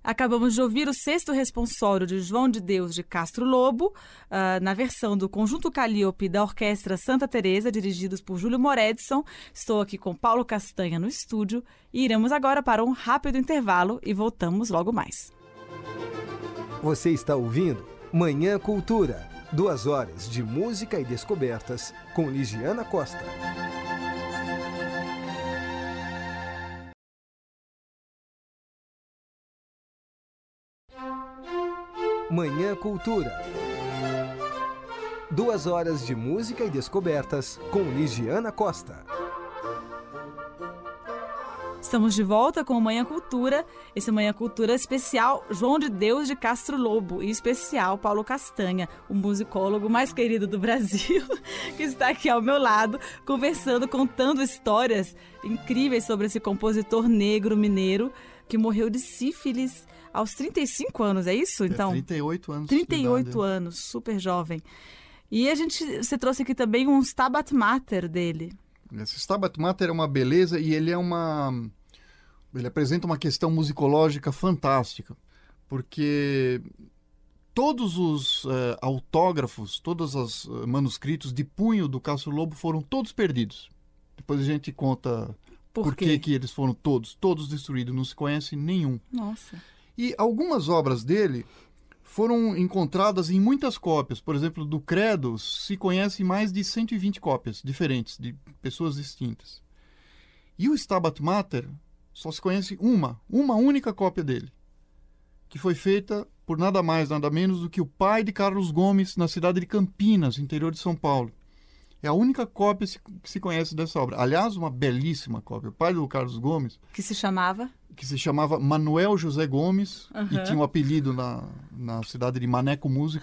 Acabamos de ouvir o sexto responsório de João de Deus de Castro Lobo, uh, na versão do Conjunto Calliope da Orquestra Santa Teresa, dirigidos por Júlio Moredson. Estou aqui com Paulo Castanha no estúdio e iremos agora para um rápido intervalo e voltamos logo mais. Você está ouvindo Manhã Cultura, duas horas de música e descobertas com Ligiana Costa. Manhã Cultura. Duas horas de música e descobertas com Ligiana Costa. Estamos de volta com o Manhã Cultura, esse Manhã Cultura especial João de Deus de Castro Lobo e especial Paulo Castanha, o musicólogo mais querido do Brasil, que está aqui ao meu lado, conversando, contando histórias incríveis sobre esse compositor negro mineiro que morreu de sífilis aos trinta e cinco anos, é isso? Então, é trinta e oito anos. trinta e oito anos, super jovem. E a gente, você trouxe aqui também um Stabat Mater dele. Esse Stabat Mater é uma beleza e ele é uma... Ele apresenta uma questão musicológica fantástica, porque todos os uh, autógrafos, todos os uh, manuscritos de punho do Castro Lobo foram todos perdidos. Depois a gente conta por, por que que eles foram todos, todos destruídos, não se conhece nenhum. Nossa. E algumas obras dele foram encontradas em muitas cópias. Por exemplo, do Credo se conhece mais de cento e vinte cópias diferentes, de pessoas distintas. E o Stabat Mater só se conhece uma, uma única cópia dele, que foi feita por nada mais, nada menos do que o pai de Carlos Gomes, na cidade de Campinas, interior de São Paulo. É a única cópia que se conhece dessa obra. Aliás, uma belíssima cópia. O pai do Carlos Gomes... Que se chamava? Que se chamava Manuel José Gomes, uhum. E tinha um apelido na, na cidade de Maneco Músico.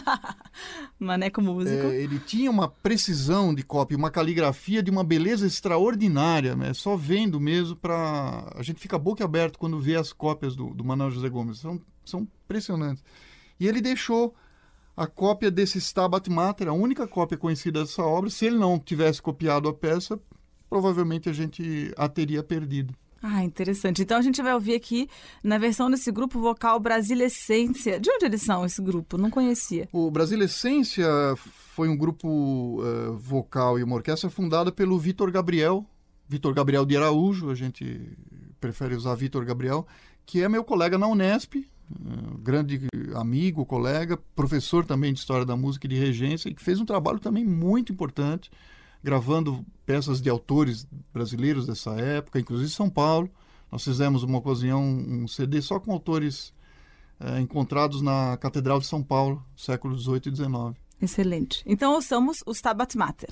Maneco Músico. É, ele tinha uma precisão de cópia, uma caligrafia de uma beleza extraordinária, né? Só vendo mesmo para... A gente fica boca aberta quando vê as cópias do, do Manuel José Gomes. São, são impressionantes. E ele deixou a cópia desse Stabat Mater, a única cópia conhecida dessa obra. Se ele não tivesse copiado a peça, provavelmente a gente a teria perdido. Ah, interessante. Então a gente vai ouvir aqui na versão desse grupo vocal Brasilescência. De onde eles são, esse grupo? Não conhecia. O Brasilescência foi um grupo uh, vocal e uma orquestra fundada pelo Vitor Gabriel, Vitor Gabriel de Araújo, a gente prefere usar Vitor Gabriel, que é meu colega na Unesp, uh, grande amigo, colega, professor também de História da Música e de Regência, e que fez um trabalho também muito importante, gravando peças de autores brasileiros dessa época, inclusive São Paulo. Nós fizemos uma ocasião, um C D só com autores é, encontrados na Catedral de São Paulo, século dezoito e dezenove. Excelente. Então ouçamos o Stabat Mater.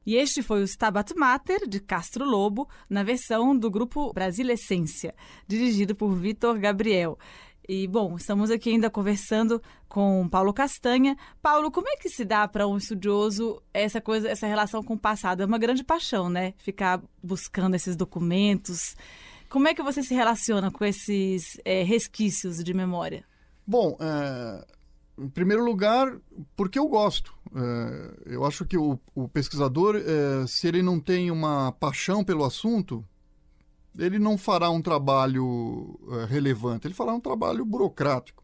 E este foi o Stabat Mater, de Castro Lobo, na versão do grupo Brasil Essência, dirigido por Vitor Gabriel. E, bom, estamos aqui ainda conversando com Paulo Castanha. Paulo, como é que se dá para um estudioso essa coisa, essa relação com o passado? É uma grande paixão, né? Ficar buscando esses documentos. Como é que você se relaciona com esses é, resquícios de memória? Bom, é, em primeiro lugar, porque eu gosto. É, eu acho que o, o pesquisador, é, se ele não tem uma paixão pelo assunto, ele não fará um trabalho é, relevante, ele fará um trabalho burocrático.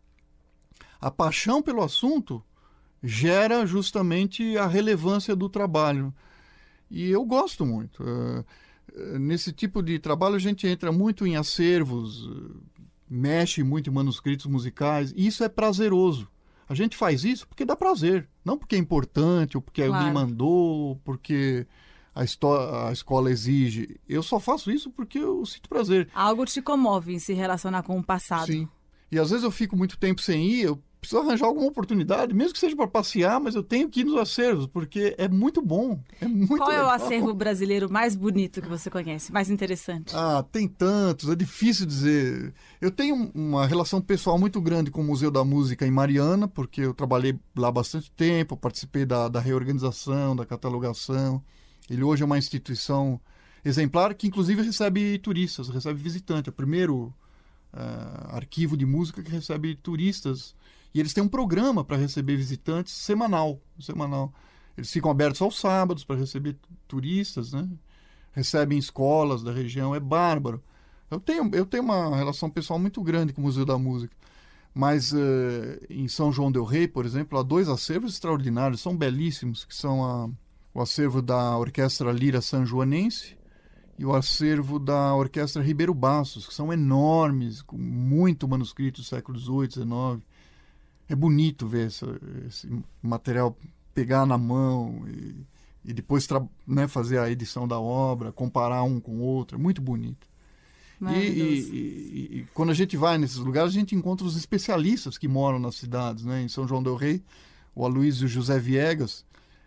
A paixão pelo assunto gera justamente a relevância do trabalho. E eu gosto muito. É, nesse tipo de trabalho a gente entra muito em acervos, mexe muito em manuscritos musicais, e isso é prazeroso. A gente faz isso porque dá prazer, não porque é importante, ou porque Claro. alguém mandou, porque a, a escola exige. Eu só faço isso porque eu sinto prazer. Algo te comove em se relacionar com o passado. Sim. E às vezes eu fico muito tempo sem ir, eu preciso arranjar alguma oportunidade, mesmo que seja para passear, mas eu tenho que ir nos acervos, porque é muito bom. É muito Qual é legal. o acervo brasileiro mais bonito que você conhece, mais interessante? Ah, tem tantos, é difícil dizer. Eu tenho uma relação pessoal muito grande com o Museu da Música em Mariana, porque eu trabalhei lá bastante tempo, participei da, da reorganização, da catalogação. Ele hoje é uma instituição exemplar que, inclusive, recebe turistas, recebe visitantes. É o primeiro uh, arquivo de música que recebe turistas. E eles têm um programa para receber visitantes semanal, semanal. Eles ficam abertos aos sábados para receber turistas, né? Recebem escolas da região, é bárbaro. Eu tenho, eu tenho uma relação pessoal muito grande com o Museu da Música. Mas uh, em São João del Rei, por exemplo, há dois acervos extraordinários, são belíssimos, que são a, o acervo da Orquestra Lira Sanjoanense e o acervo da Orquestra Ribeiro Bastos, que são enormes, com muito manuscrito do século dezoito, dezenove. É bonito ver essa, esse material pegar na mão e, e depois né, fazer a edição da obra, comparar um com o outro. É muito bonito. E, e, e, e quando a gente vai nesses lugares, a gente encontra os especialistas que moram nas cidades. Né? Em São João del Rei, o Aloysio José Viegas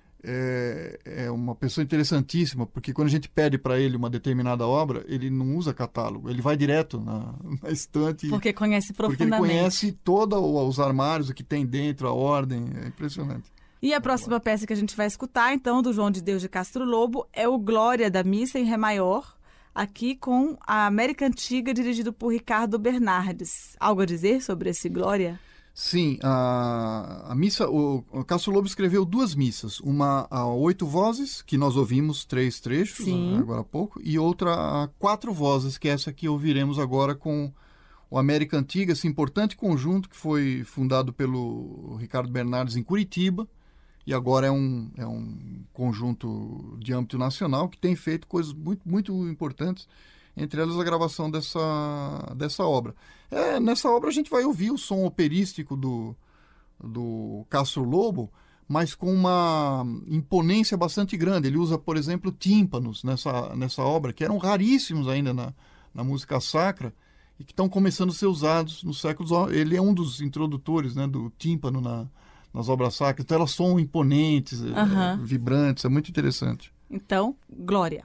é, é uma pessoa interessantíssima, porque quando a gente pede para ele uma determinada obra, ele não usa catálogo, ele vai direto na, na estante. Porque conhece profundamente. Porque ele conhece todos os armários, o que tem dentro, a ordem, é impressionante. E a próxima peça que a gente vai escutar, então, do João de Deus de Castro Lobo, é o Glória da Missa em Ré maior, aqui com a América Antiga, dirigido por Ricardo Bernardes. Algo a dizer sobre esse Glória? Sim, a, a missa, o, o Castro Lobo escreveu duas missas, uma a oito vozes, que nós ouvimos três trechos Sim. agora há pouco, e outra a quatro vozes, que é essa que ouviremos agora com o América Antiga, esse importante conjunto que foi fundado pelo Ricardo Bernardes em Curitiba, e agora é um, é um conjunto de âmbito nacional que tem feito coisas muito, muito importantes, entre elas a gravação dessa, dessa obra. É, nessa obra a gente vai ouvir o som operístico do, do Castro Lobo, mas com uma imponência bastante grande. Ele usa, por exemplo, tímpanos nessa, nessa obra, que eram raríssimos ainda na, na música sacra, e que estão começando a ser usados no século dezenove. Ele é um dos introdutores, né, do tímpano na, nas obras sacras. Então elas são imponentes, Uhum. é, vibrantes, é muito interessante. Então, Glória.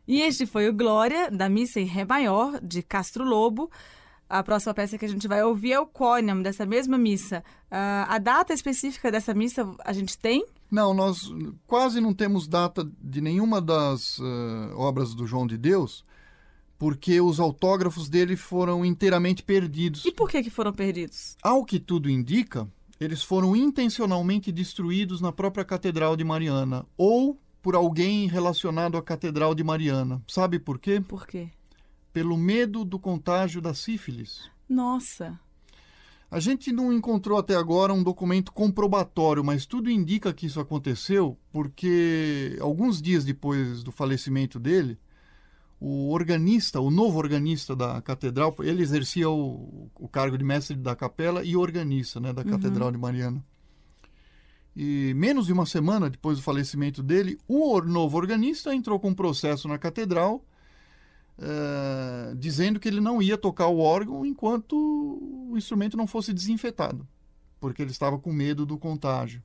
E este foi o Glória, da missa em Ré maior, de Castro Lobo. A próxima peça que a gente vai ouvir é o Quoniam, dessa mesma missa. Uh, a data específica dessa missa a gente tem? Não, nós quase não temos data de nenhuma das uh, obras do João de Deus, porque os autógrafos dele foram inteiramente perdidos. E por que, que foram perdidos? Ao que tudo indica, eles foram intencionalmente destruídos na própria Catedral de Mariana, ou por alguém relacionado à Catedral de Mariana. Sabe por quê? Por quê? Pelo medo do contágio da sífilis. Nossa! A gente não encontrou até agora um documento comprobatório, mas tudo indica que isso aconteceu porque alguns dias depois do falecimento dele, o organista, o novo organista da catedral, ele exercia o, o cargo de mestre da capela e organista, né, da Uhum. Catedral de Mariana. E menos de uma semana depois do falecimento dele, o novo organista entrou com um processo na catedral Uh, dizendo que ele não ia tocar o órgão enquanto o instrumento não fosse desinfetado, porque ele estava com medo do contágio.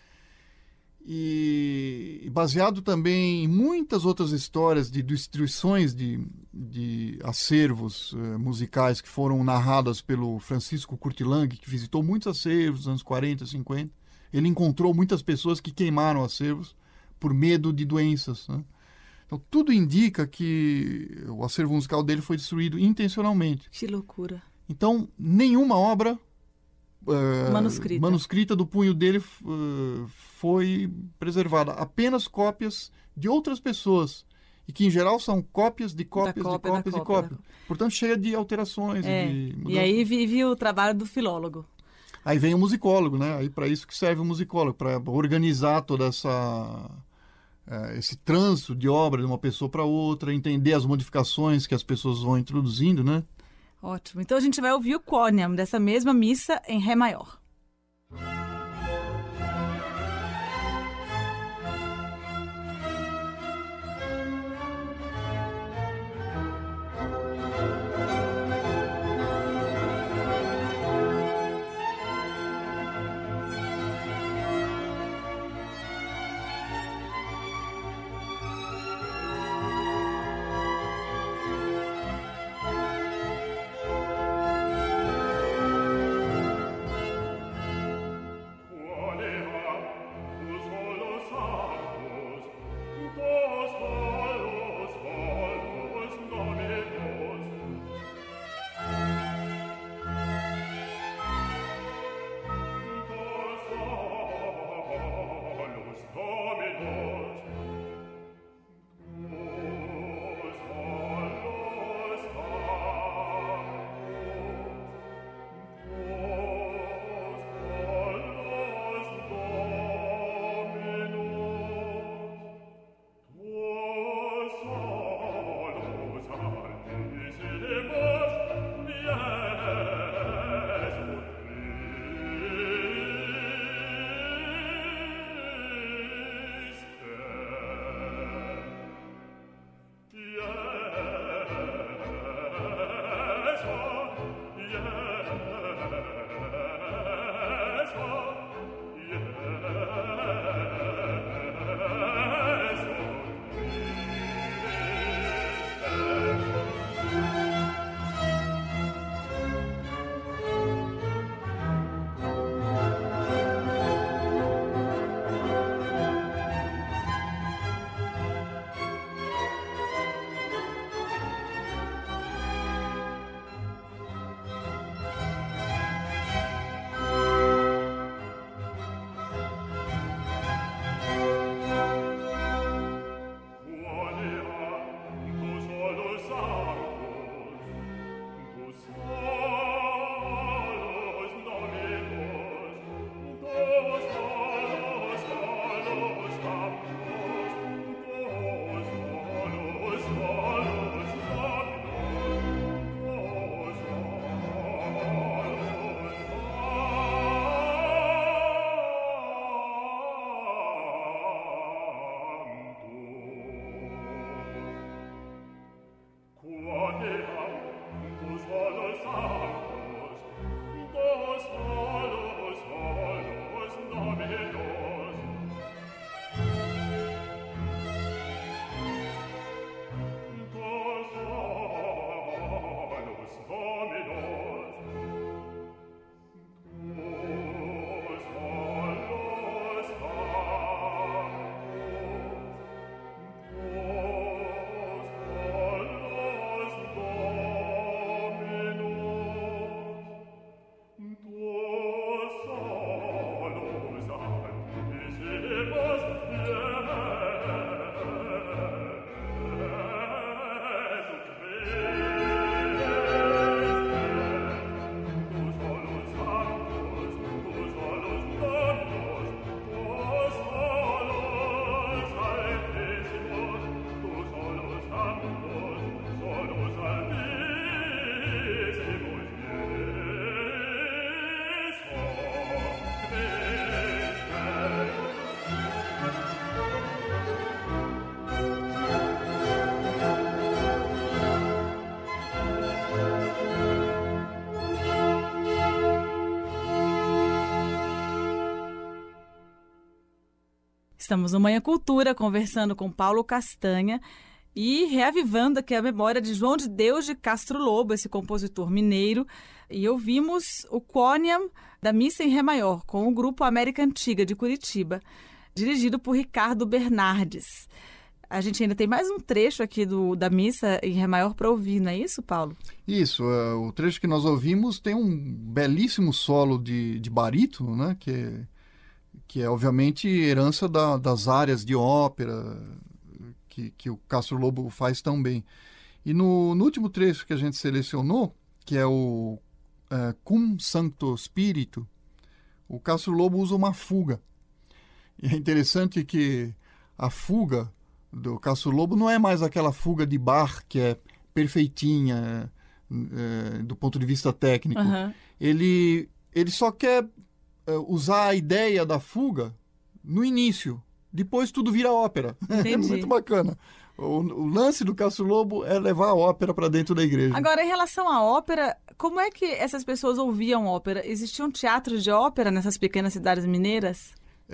E baseado também em muitas outras histórias de destruições de, de acervos uh, musicais que foram narradas pelo Francisco Curtilang, que visitou muitos acervos nos anos quarenta, cinquenta. Ele encontrou muitas pessoas que queimaram acervos por medo de doenças, né? Então, tudo indica que o acervo musical dele foi destruído intencionalmente. Que loucura. Então, nenhuma obra uh, manuscrita. manuscrita do punho dele uh, foi preservada. Apenas cópias de outras pessoas. E que, em geral, são cópias de cópias cópia, de cópias de cópia, cópias. Portanto, cheia de alterações. É. E, de e aí vive o trabalho do filólogo. Aí vem o musicólogo, né? Aí para isso que serve o musicólogo, para organizar toda essa... esse trânsito de obra de uma pessoa para outra, entender as modificações que as pessoas vão introduzindo, né? Ótimo. Então a gente vai ouvir o Quoniam, dessa mesma missa em Ré maior. Estamos no Manhã Cultura, conversando com Paulo Castanha e reavivando aqui a memória de João de Deus de Castro Lobo, esse compositor mineiro. E ouvimos o Quoniam da Missa em Ré Maior, com o grupo América Antiga de Curitiba, dirigido por Ricardo Bernardes. A gente ainda tem mais um trecho aqui do, da Missa em Ré Maior para ouvir, não é isso, Paulo? Isso, uh, o trecho que nós ouvimos tem um belíssimo solo de, de barítono, né? que, é, que é obviamente herança da, das áreas de ópera que, que o Castro Lobo faz tão bem. E no, no último trecho que a gente selecionou, que é o uh, Cum Sancto Spiritu, o Castro Lobo usa uma fuga. E é interessante que a fuga do Castro Lobo não é mais aquela fuga de Bach que é perfeitinha é, do ponto de vista técnico. Uhum. Ele, ele só quer é, usar a ideia da fuga no início. Depois tudo vira ópera. É muito bacana. O, o lance do Castro Lobo é levar a ópera para dentro da igreja. Agora, em relação à ópera, como é que essas pessoas ouviam ópera? Existiam teatros de ópera nessas pequenas cidades mineiras?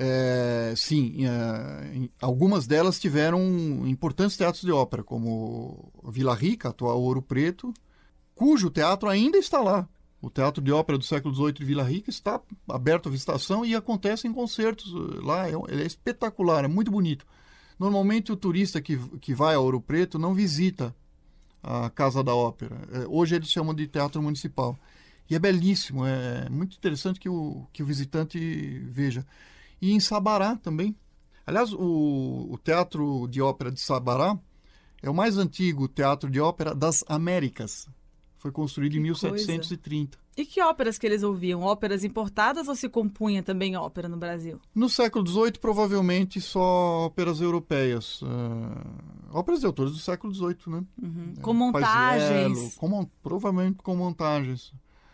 É, sim, é, algumas delas tiveram importantes teatros de ópera, como Vila Rica, atual Ouro Preto, cujo teatro ainda está lá. O Teatro de Ópera do século dezoito de Vila Rica está aberto à visitação e acontecem concertos lá. É, ele é espetacular, é muito bonito. Normalmente o turista que, que vai a Ouro Preto não visita a Casa da Ópera. É, hoje eles chamam de Teatro Municipal. E é belíssimo, é muito interessante que o, que o visitante veja. E em Sabará também. Aliás, o, o Teatro de Ópera de Sabará é o mais antigo teatro de ópera das Américas. Foi construído que em mil setecentos e trinta. Coisa. E que óperas que eles ouviam? Óperas importadas ou se compunha também ópera no Brasil? No século dezoito, provavelmente só óperas europeias. Uh, óperas de autores do século dezoito, né? Uhum. Com montagens. Paisiello, com, provavelmente com montagens.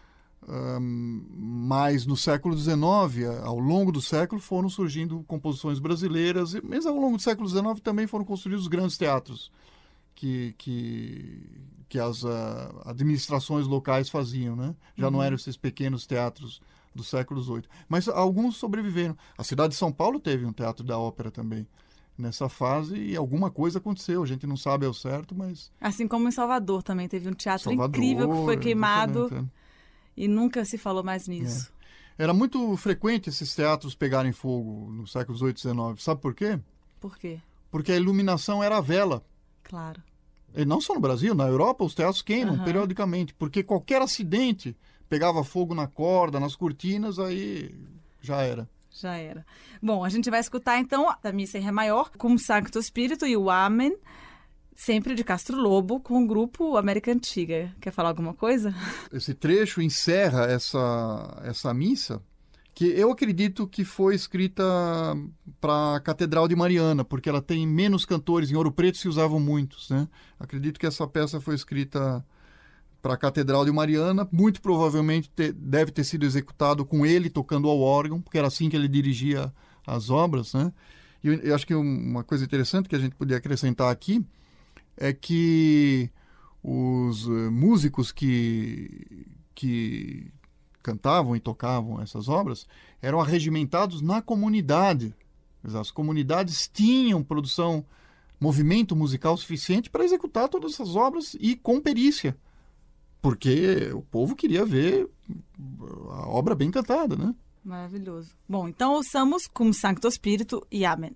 Um, mas no século dezenove, ao longo do século, foram surgindo composições brasileiras, e mesmo ao longo do século dezenove também foram construídos os grandes teatros que, que, que as uh, administrações locais faziam, né? Já uhum. não eram esses pequenos teatros do século dezoito. Mas alguns sobreviveram. A cidade de São Paulo teve um teatro da ópera também nessa fase e alguma coisa aconteceu. A gente não sabe ao certo, mas... Assim como em Salvador também teve um teatro Salvador, incrível que foi queimado... É. E nunca se falou mais nisso. É. Era muito frequente esses teatros pegarem fogo no século dezoito e dezenove. Sabe por quê? Por quê? Porque a iluminação era a vela. Claro. E não só no Brasil, na Europa os teatros queimam uhum. periodicamente. Porque qualquer acidente pegava fogo na corda, nas cortinas, aí já era. Já era. Bom, a gente vai escutar então a Missa em Ré Maior, Cum Sancto Spiritu e o Amen, sempre de Castro Lobo, com o grupo América Antiga. Quer falar alguma coisa? Esse trecho encerra essa, essa missa, que eu acredito que foi escrita para a Catedral de Mariana, porque ela tem menos cantores. Em Ouro Preto se usavam muitos, né? Acredito que essa peça foi escrita para a Catedral de Mariana. Muito provavelmente te, deve ter sido executado com ele tocando ao órgão, porque era assim que ele dirigia as obras, né? E eu, eu acho que uma coisa interessante que a gente podia acrescentar aqui é que os uh, músicos que, que cantavam e tocavam essas obras eram arregimentados na comunidade. As comunidades tinham produção, movimento musical suficiente para executar todas essas obras e com perícia, porque o povo queria ver a obra bem cantada, né? Maravilhoso. Bom, então ouçamos Cum Sancto Spiritu e Amen.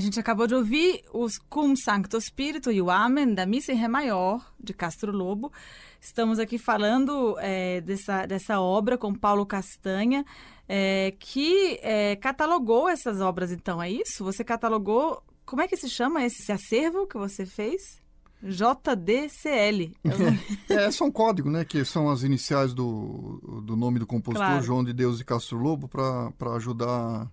gente acabou de ouvir os Cum Sancto Spiritu e o Amen, da Missa em Ré Maior, de Castro Lobo. Estamos aqui falando é, dessa, dessa obra com Paulo Castanha, é, que é, catalogou essas obras, então, é isso? Você catalogou, como é que se chama esse acervo que você fez? J D C L. É, é só um código, né? Que são as iniciais do, do nome do compositor, claro. João de Deus de Castro Lobo, para ajudar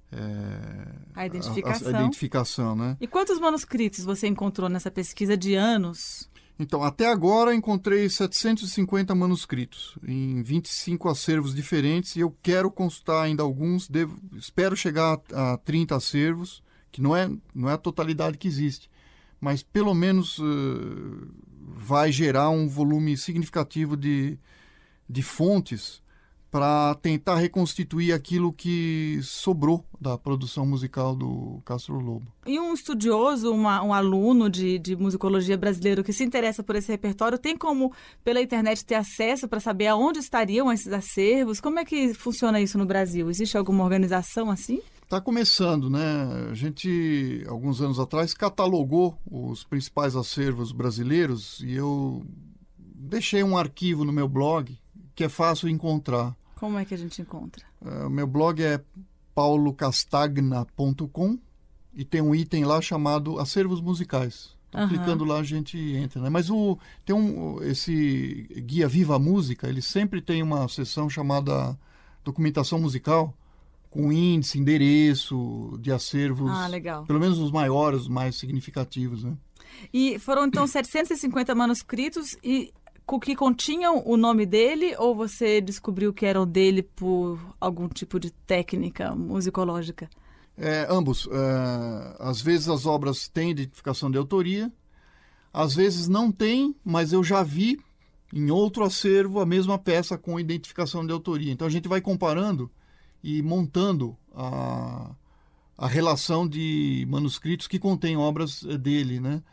é, a identificação. A, a identificação, né? E quantos manuscritos você encontrou nessa pesquisa de anos? Então, até agora encontrei setecentos e cinquenta manuscritos em vinte e cinco acervos diferentes e eu quero consultar ainda alguns, devo, espero chegar a, a trinta acervos, que não é, não é a totalidade que existe, mas pelo menos uh, vai gerar um volume significativo de, de fontes para tentar reconstituir aquilo que sobrou da produção musical do Castro Lobo. E um estudioso, uma, um aluno de, de musicologia brasileiro que se interessa por esse repertório, tem como, pela internet, ter acesso para saber aonde estariam esses acervos? Como é que funciona isso no Brasil? Existe alguma organização assim? Está começando, né? A gente, alguns anos atrás, catalogou os principais acervos brasileiros e eu deixei um arquivo no meu blog que é fácil encontrar. Como é que a gente encontra? O uh, meu blog é paulo castagna ponto com e tem um item lá chamado Acervos Musicais. Então, uhum. Clicando lá a gente entra, né? Mas o, tem um, esse guia Viva a Música, ele sempre tem uma seção chamada Documentação Musical, com índice, endereço de acervos, ah, legal. Pelo menos os maiores, os mais significativos, né? E foram então setecentos e cinquenta manuscritos e que continham o nome dele, ou você descobriu que eram dele por algum tipo de técnica musicológica? É, ambos. É, às vezes as obras têm identificação de autoria, às vezes não tem, mas eu já vi em outro acervo a mesma peça com identificação de autoria. Então a gente vai comparando e montando a, a relação de manuscritos que contêm obras dele, né?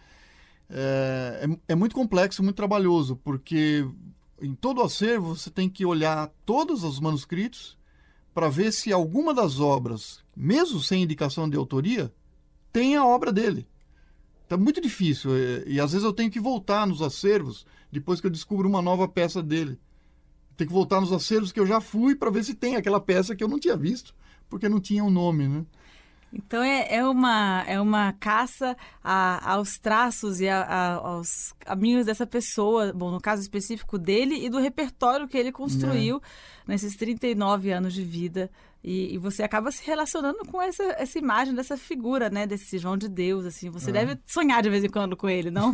É, é, é muito complexo, muito trabalhoso, porque em todo o acervo você tem que olhar todos os manuscritos para ver se alguma das obras, mesmo sem indicação de autoria, tem a obra dele. Então é muito difícil, e, e às vezes eu tenho que voltar nos acervos depois que eu descubro uma nova peça dele. Tem que voltar nos acervos que eu já fui para ver se tem aquela peça que eu não tinha visto, porque não tinha um nome, né? Então é, é, uma, é uma caça a, aos traços e a, a, aos caminhos dessa pessoa, bom, no caso específico dele e do repertório que ele construiu é. nesses trinta e nove anos de vida. E, e você acaba se relacionando com essa, essa imagem dessa figura, né, desse João de Deus, assim. Você é. deve sonhar de vez em quando com ele, não?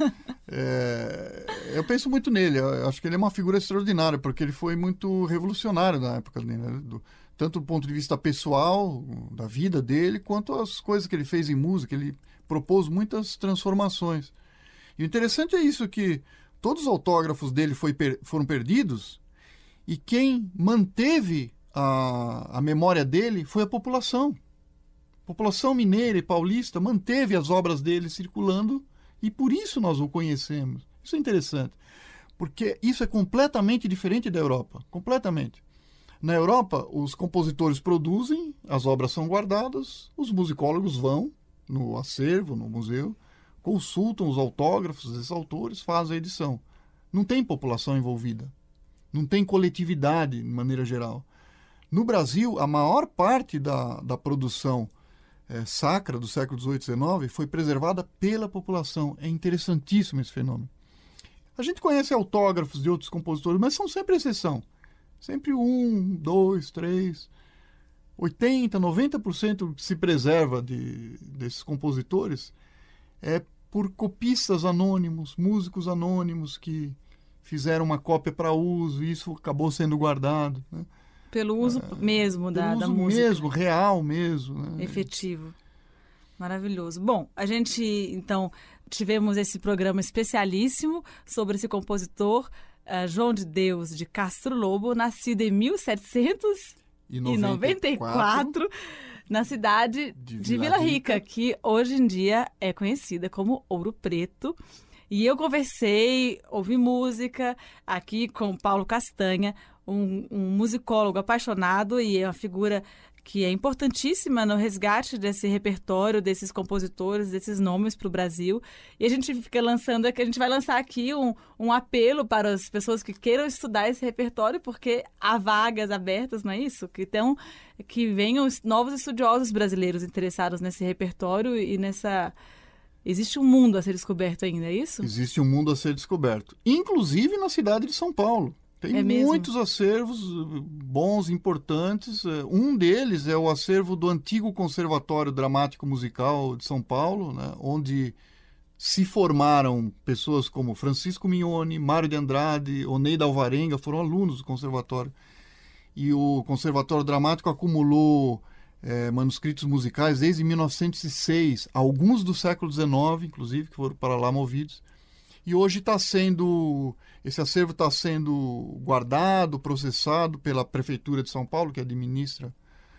é, eu penso muito nele. Eu acho que ele é uma figura extraordinária, porque ele foi muito revolucionário na época dele, né? Do, tanto do ponto de vista pessoal, da vida dele, quanto as coisas que ele fez em música. Ele propôs muitas transformações. E o interessante é isso, que todos os autógrafos dele foi, foram perdidos e quem manteve a, a memória dele foi a população. A população mineira e paulista manteve as obras dele circulando e por isso nós o conhecemos. Isso é interessante, porque isso é completamente diferente da Europa, completamente. Na Europa, os compositores produzem, as obras são guardadas, os musicólogos vão no acervo, no museu, consultam os autógrafos desses autores, fazem a edição. Não tem população envolvida, não tem coletividade de maneira geral. No Brasil, a maior parte da, da produção é, sacra do século dezoito e dezenove foi preservada pela população. É interessantíssimo esse fenômeno. A gente conhece autógrafos de outros compositores, mas são sempre exceção. Sempre um, dois, três, oitenta, noventa por cento que se preserva de, desses compositores é por copistas anônimos, músicos anônimos que fizeram uma cópia para uso e isso acabou sendo guardado, né? Pelo uso é, mesmo da, pelo da uso música. mesmo, real mesmo. Né? Efetivo. Maravilhoso. Bom, a gente, então, tivemos esse programa especialíssimo sobre esse compositor, Uh, João de Deus de Castro Lobo, nascido em mil setecentos e noventa e quatro, na cidade de, de Vila, Vila Rica, Rica, que hoje em dia é conhecida como Ouro Preto. E eu conversei, ouvi música aqui com Paulo Castanha, um, um musicólogo apaixonado e é uma figura que é importantíssima no resgate desse repertório, desses compositores, desses nomes para o Brasil. E a gente fica lançando, que a gente vai lançar aqui um, um apelo para as pessoas que queiram estudar esse repertório, porque há vagas abertas, não é isso? Que, então, que venham novos estudiosos brasileiros interessados nesse repertório e nessa... Existe um mundo a ser descoberto ainda, é isso? Existe um mundo a ser descoberto, inclusive na cidade de São Paulo. Tem é muitos acervos bons, importantes. Um deles é o acervo do antigo Conservatório Dramático Musical de São Paulo, né, onde se formaram pessoas como Francisco Mignoni, Mário de Andrade, Oneida Alvarenga, foram alunos do conservatório. E o Conservatório Dramático acumulou é, manuscritos musicais desde mil novecentos e seis, alguns do século dezenove, inclusive, que foram para lá movidos. E hoje está sendo... Esse acervo está sendo guardado, processado pela Prefeitura de São Paulo, que administra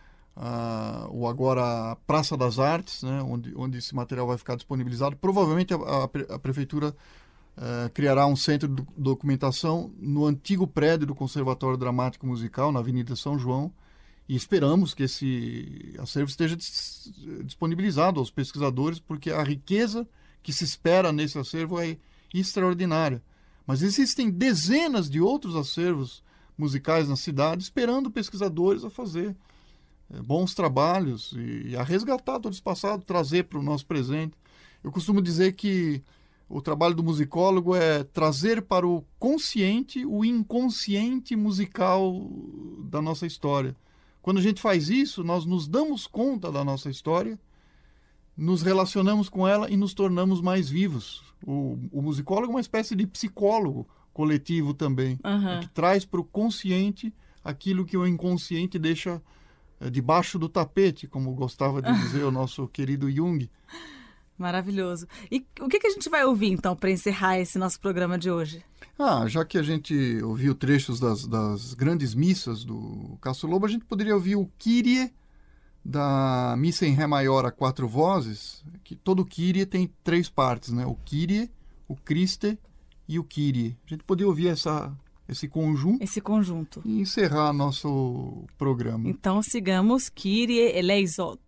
uh, o agora Praça das Artes, né, onde, onde esse material vai ficar disponibilizado. Provavelmente a, a, a Prefeitura uh, criará um centro de documentação no antigo prédio do Conservatório Dramático Musical, na Avenida São João, e esperamos que esse acervo esteja dis- disponibilizado aos pesquisadores, porque a riqueza que se espera nesse acervo é extraordinária. Mas existem dezenas de outros acervos musicais na cidade esperando pesquisadores a fazer é, bons trabalhos e, e a resgatar todo esse passado, trazer para o nosso presente. Eu costumo dizer que o trabalho do musicólogo é trazer para o consciente o inconsciente musical da nossa história. Quando a gente faz isso, nós nos damos conta da nossa história, nos relacionamos com ela e nos tornamos mais vivos. O, o musicólogo é uma espécie de psicólogo coletivo também, uhum. que traz para o consciente aquilo que o inconsciente deixa é, debaixo do tapete, como gostava de dizer o nosso querido Jung. Maravilhoso. E o que, que a gente vai ouvir, então, para encerrar esse nosso programa de hoje? Ah, já que a gente ouviu trechos das, das grandes missas do Castro Lobo, a gente poderia ouvir o Kyrie, da missa em Ré maior a quatro vozes, que todo Kyrie tem três partes, né? O Kyrie, o Christe e o Kyrie. A gente poderia ouvir essa, esse conjunto. Esse conjunto. E encerrar nosso programa. Então sigamos Kyrie eleison.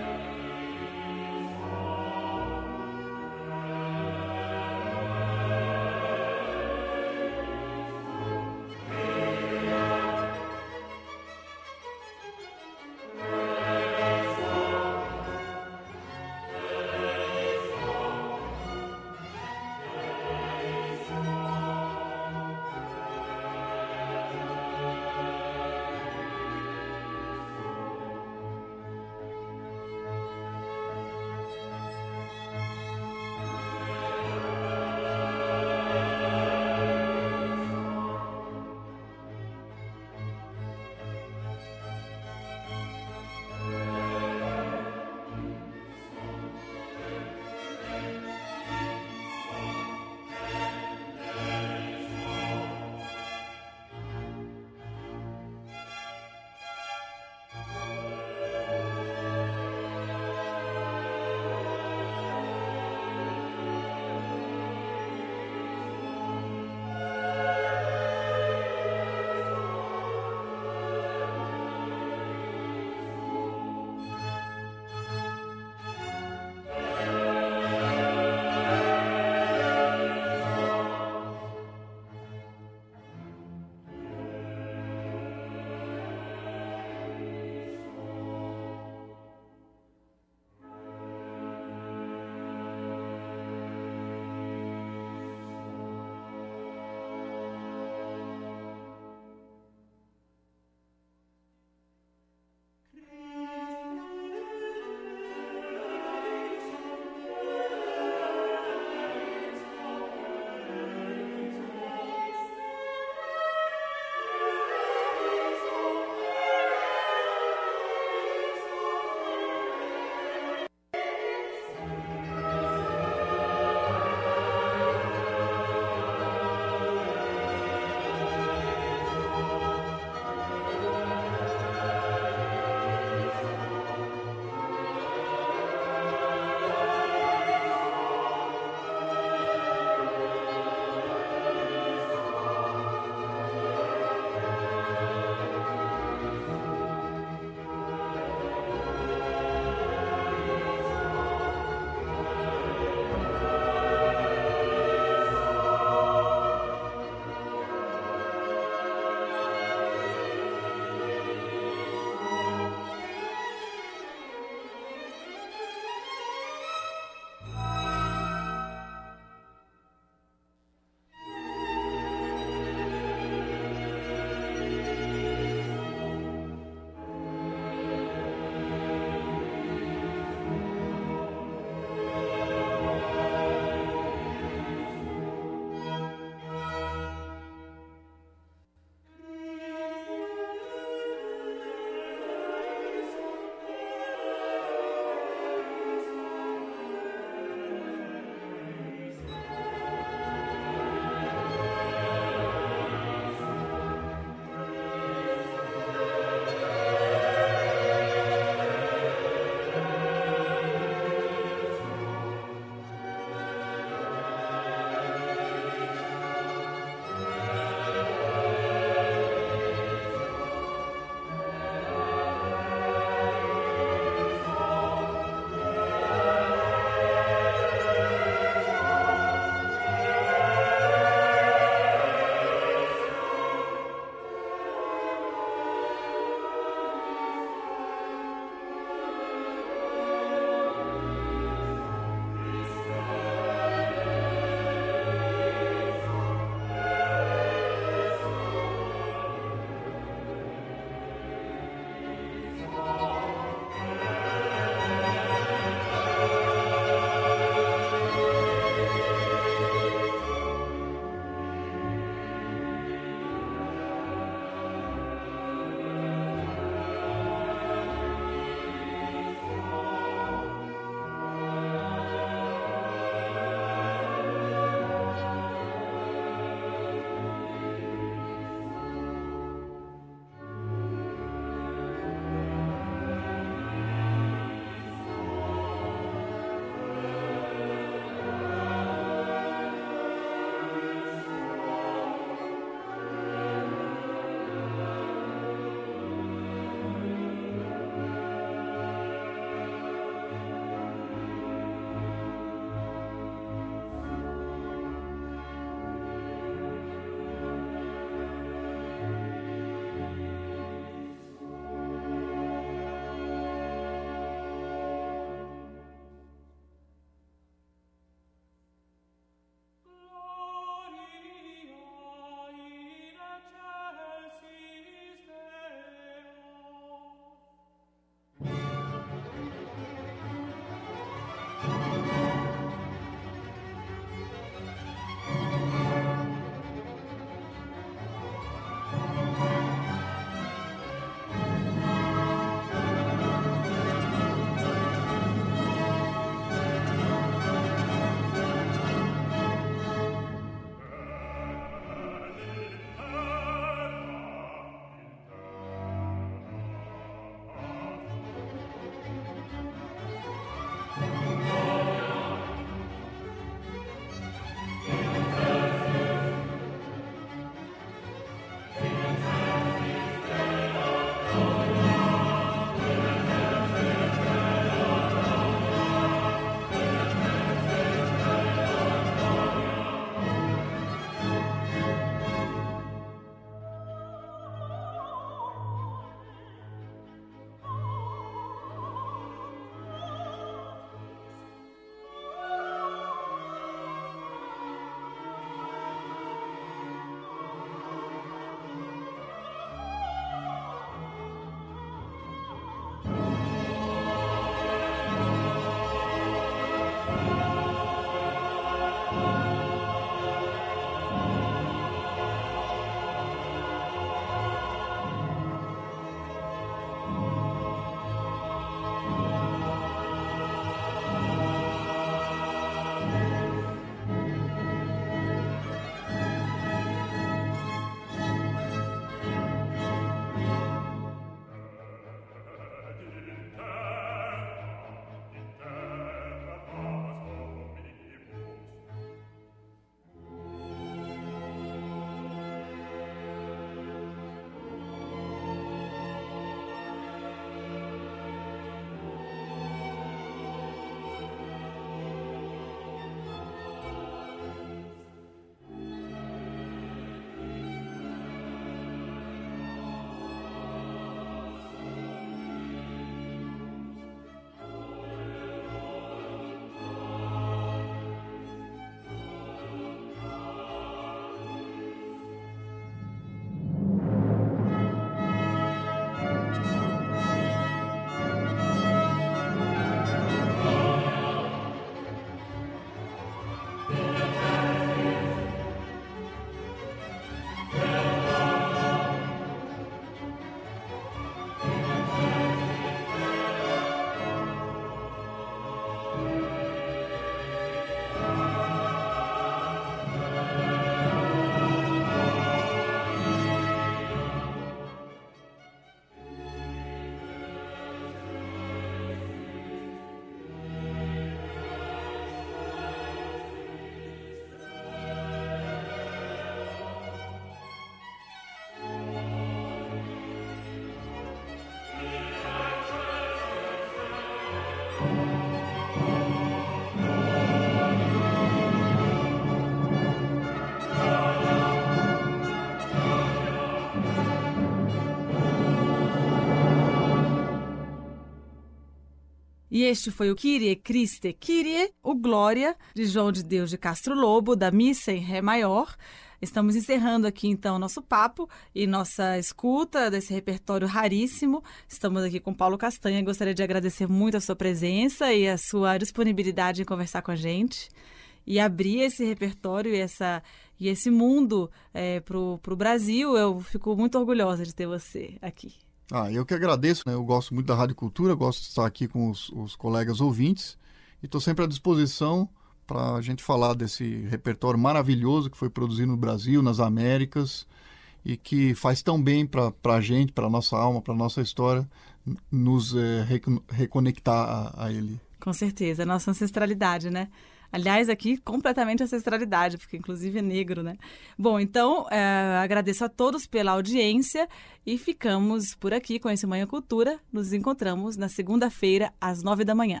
E este foi o Kyrie Christe Kyrie, o Glória, de João de Deus de Castro Lobo, da Missa em Ré Maior. Estamos encerrando aqui, então, nosso papo e nossa escuta desse repertório raríssimo. Estamos aqui com Paulo Castanha. Gostaria de agradecer muito a sua presença e a sua disponibilidade em conversar com a gente e abrir esse repertório e, essa, e esse mundo é, para o Brasil. Eu fico muito orgulhosa de ter você aqui. Ah, eu que agradeço, né? Eu gosto muito da Rádio Cultura, gosto de estar aqui com os, os colegas ouvintes e estou sempre à disposição para a gente falar desse repertório maravilhoso que foi produzido no Brasil, nas Américas, e que faz tão bem para a gente, para a nossa alma, para a nossa história, nos é, reconectar a, a ele. Com certeza, a nossa ancestralidade, né? Aliás, aqui, completamente ancestralidade, porque inclusive é negro, né? Bom, então, é, agradeço a todos pela audiência e ficamos por aqui com esse Manhã Cultura. Nos encontramos na segunda-feira, às nove da manhã.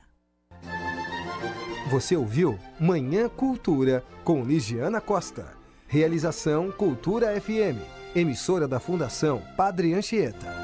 Você ouviu Manhã Cultura com Ligiana Costa. Realização Cultura F M, emissora da Fundação Padre Anchieta.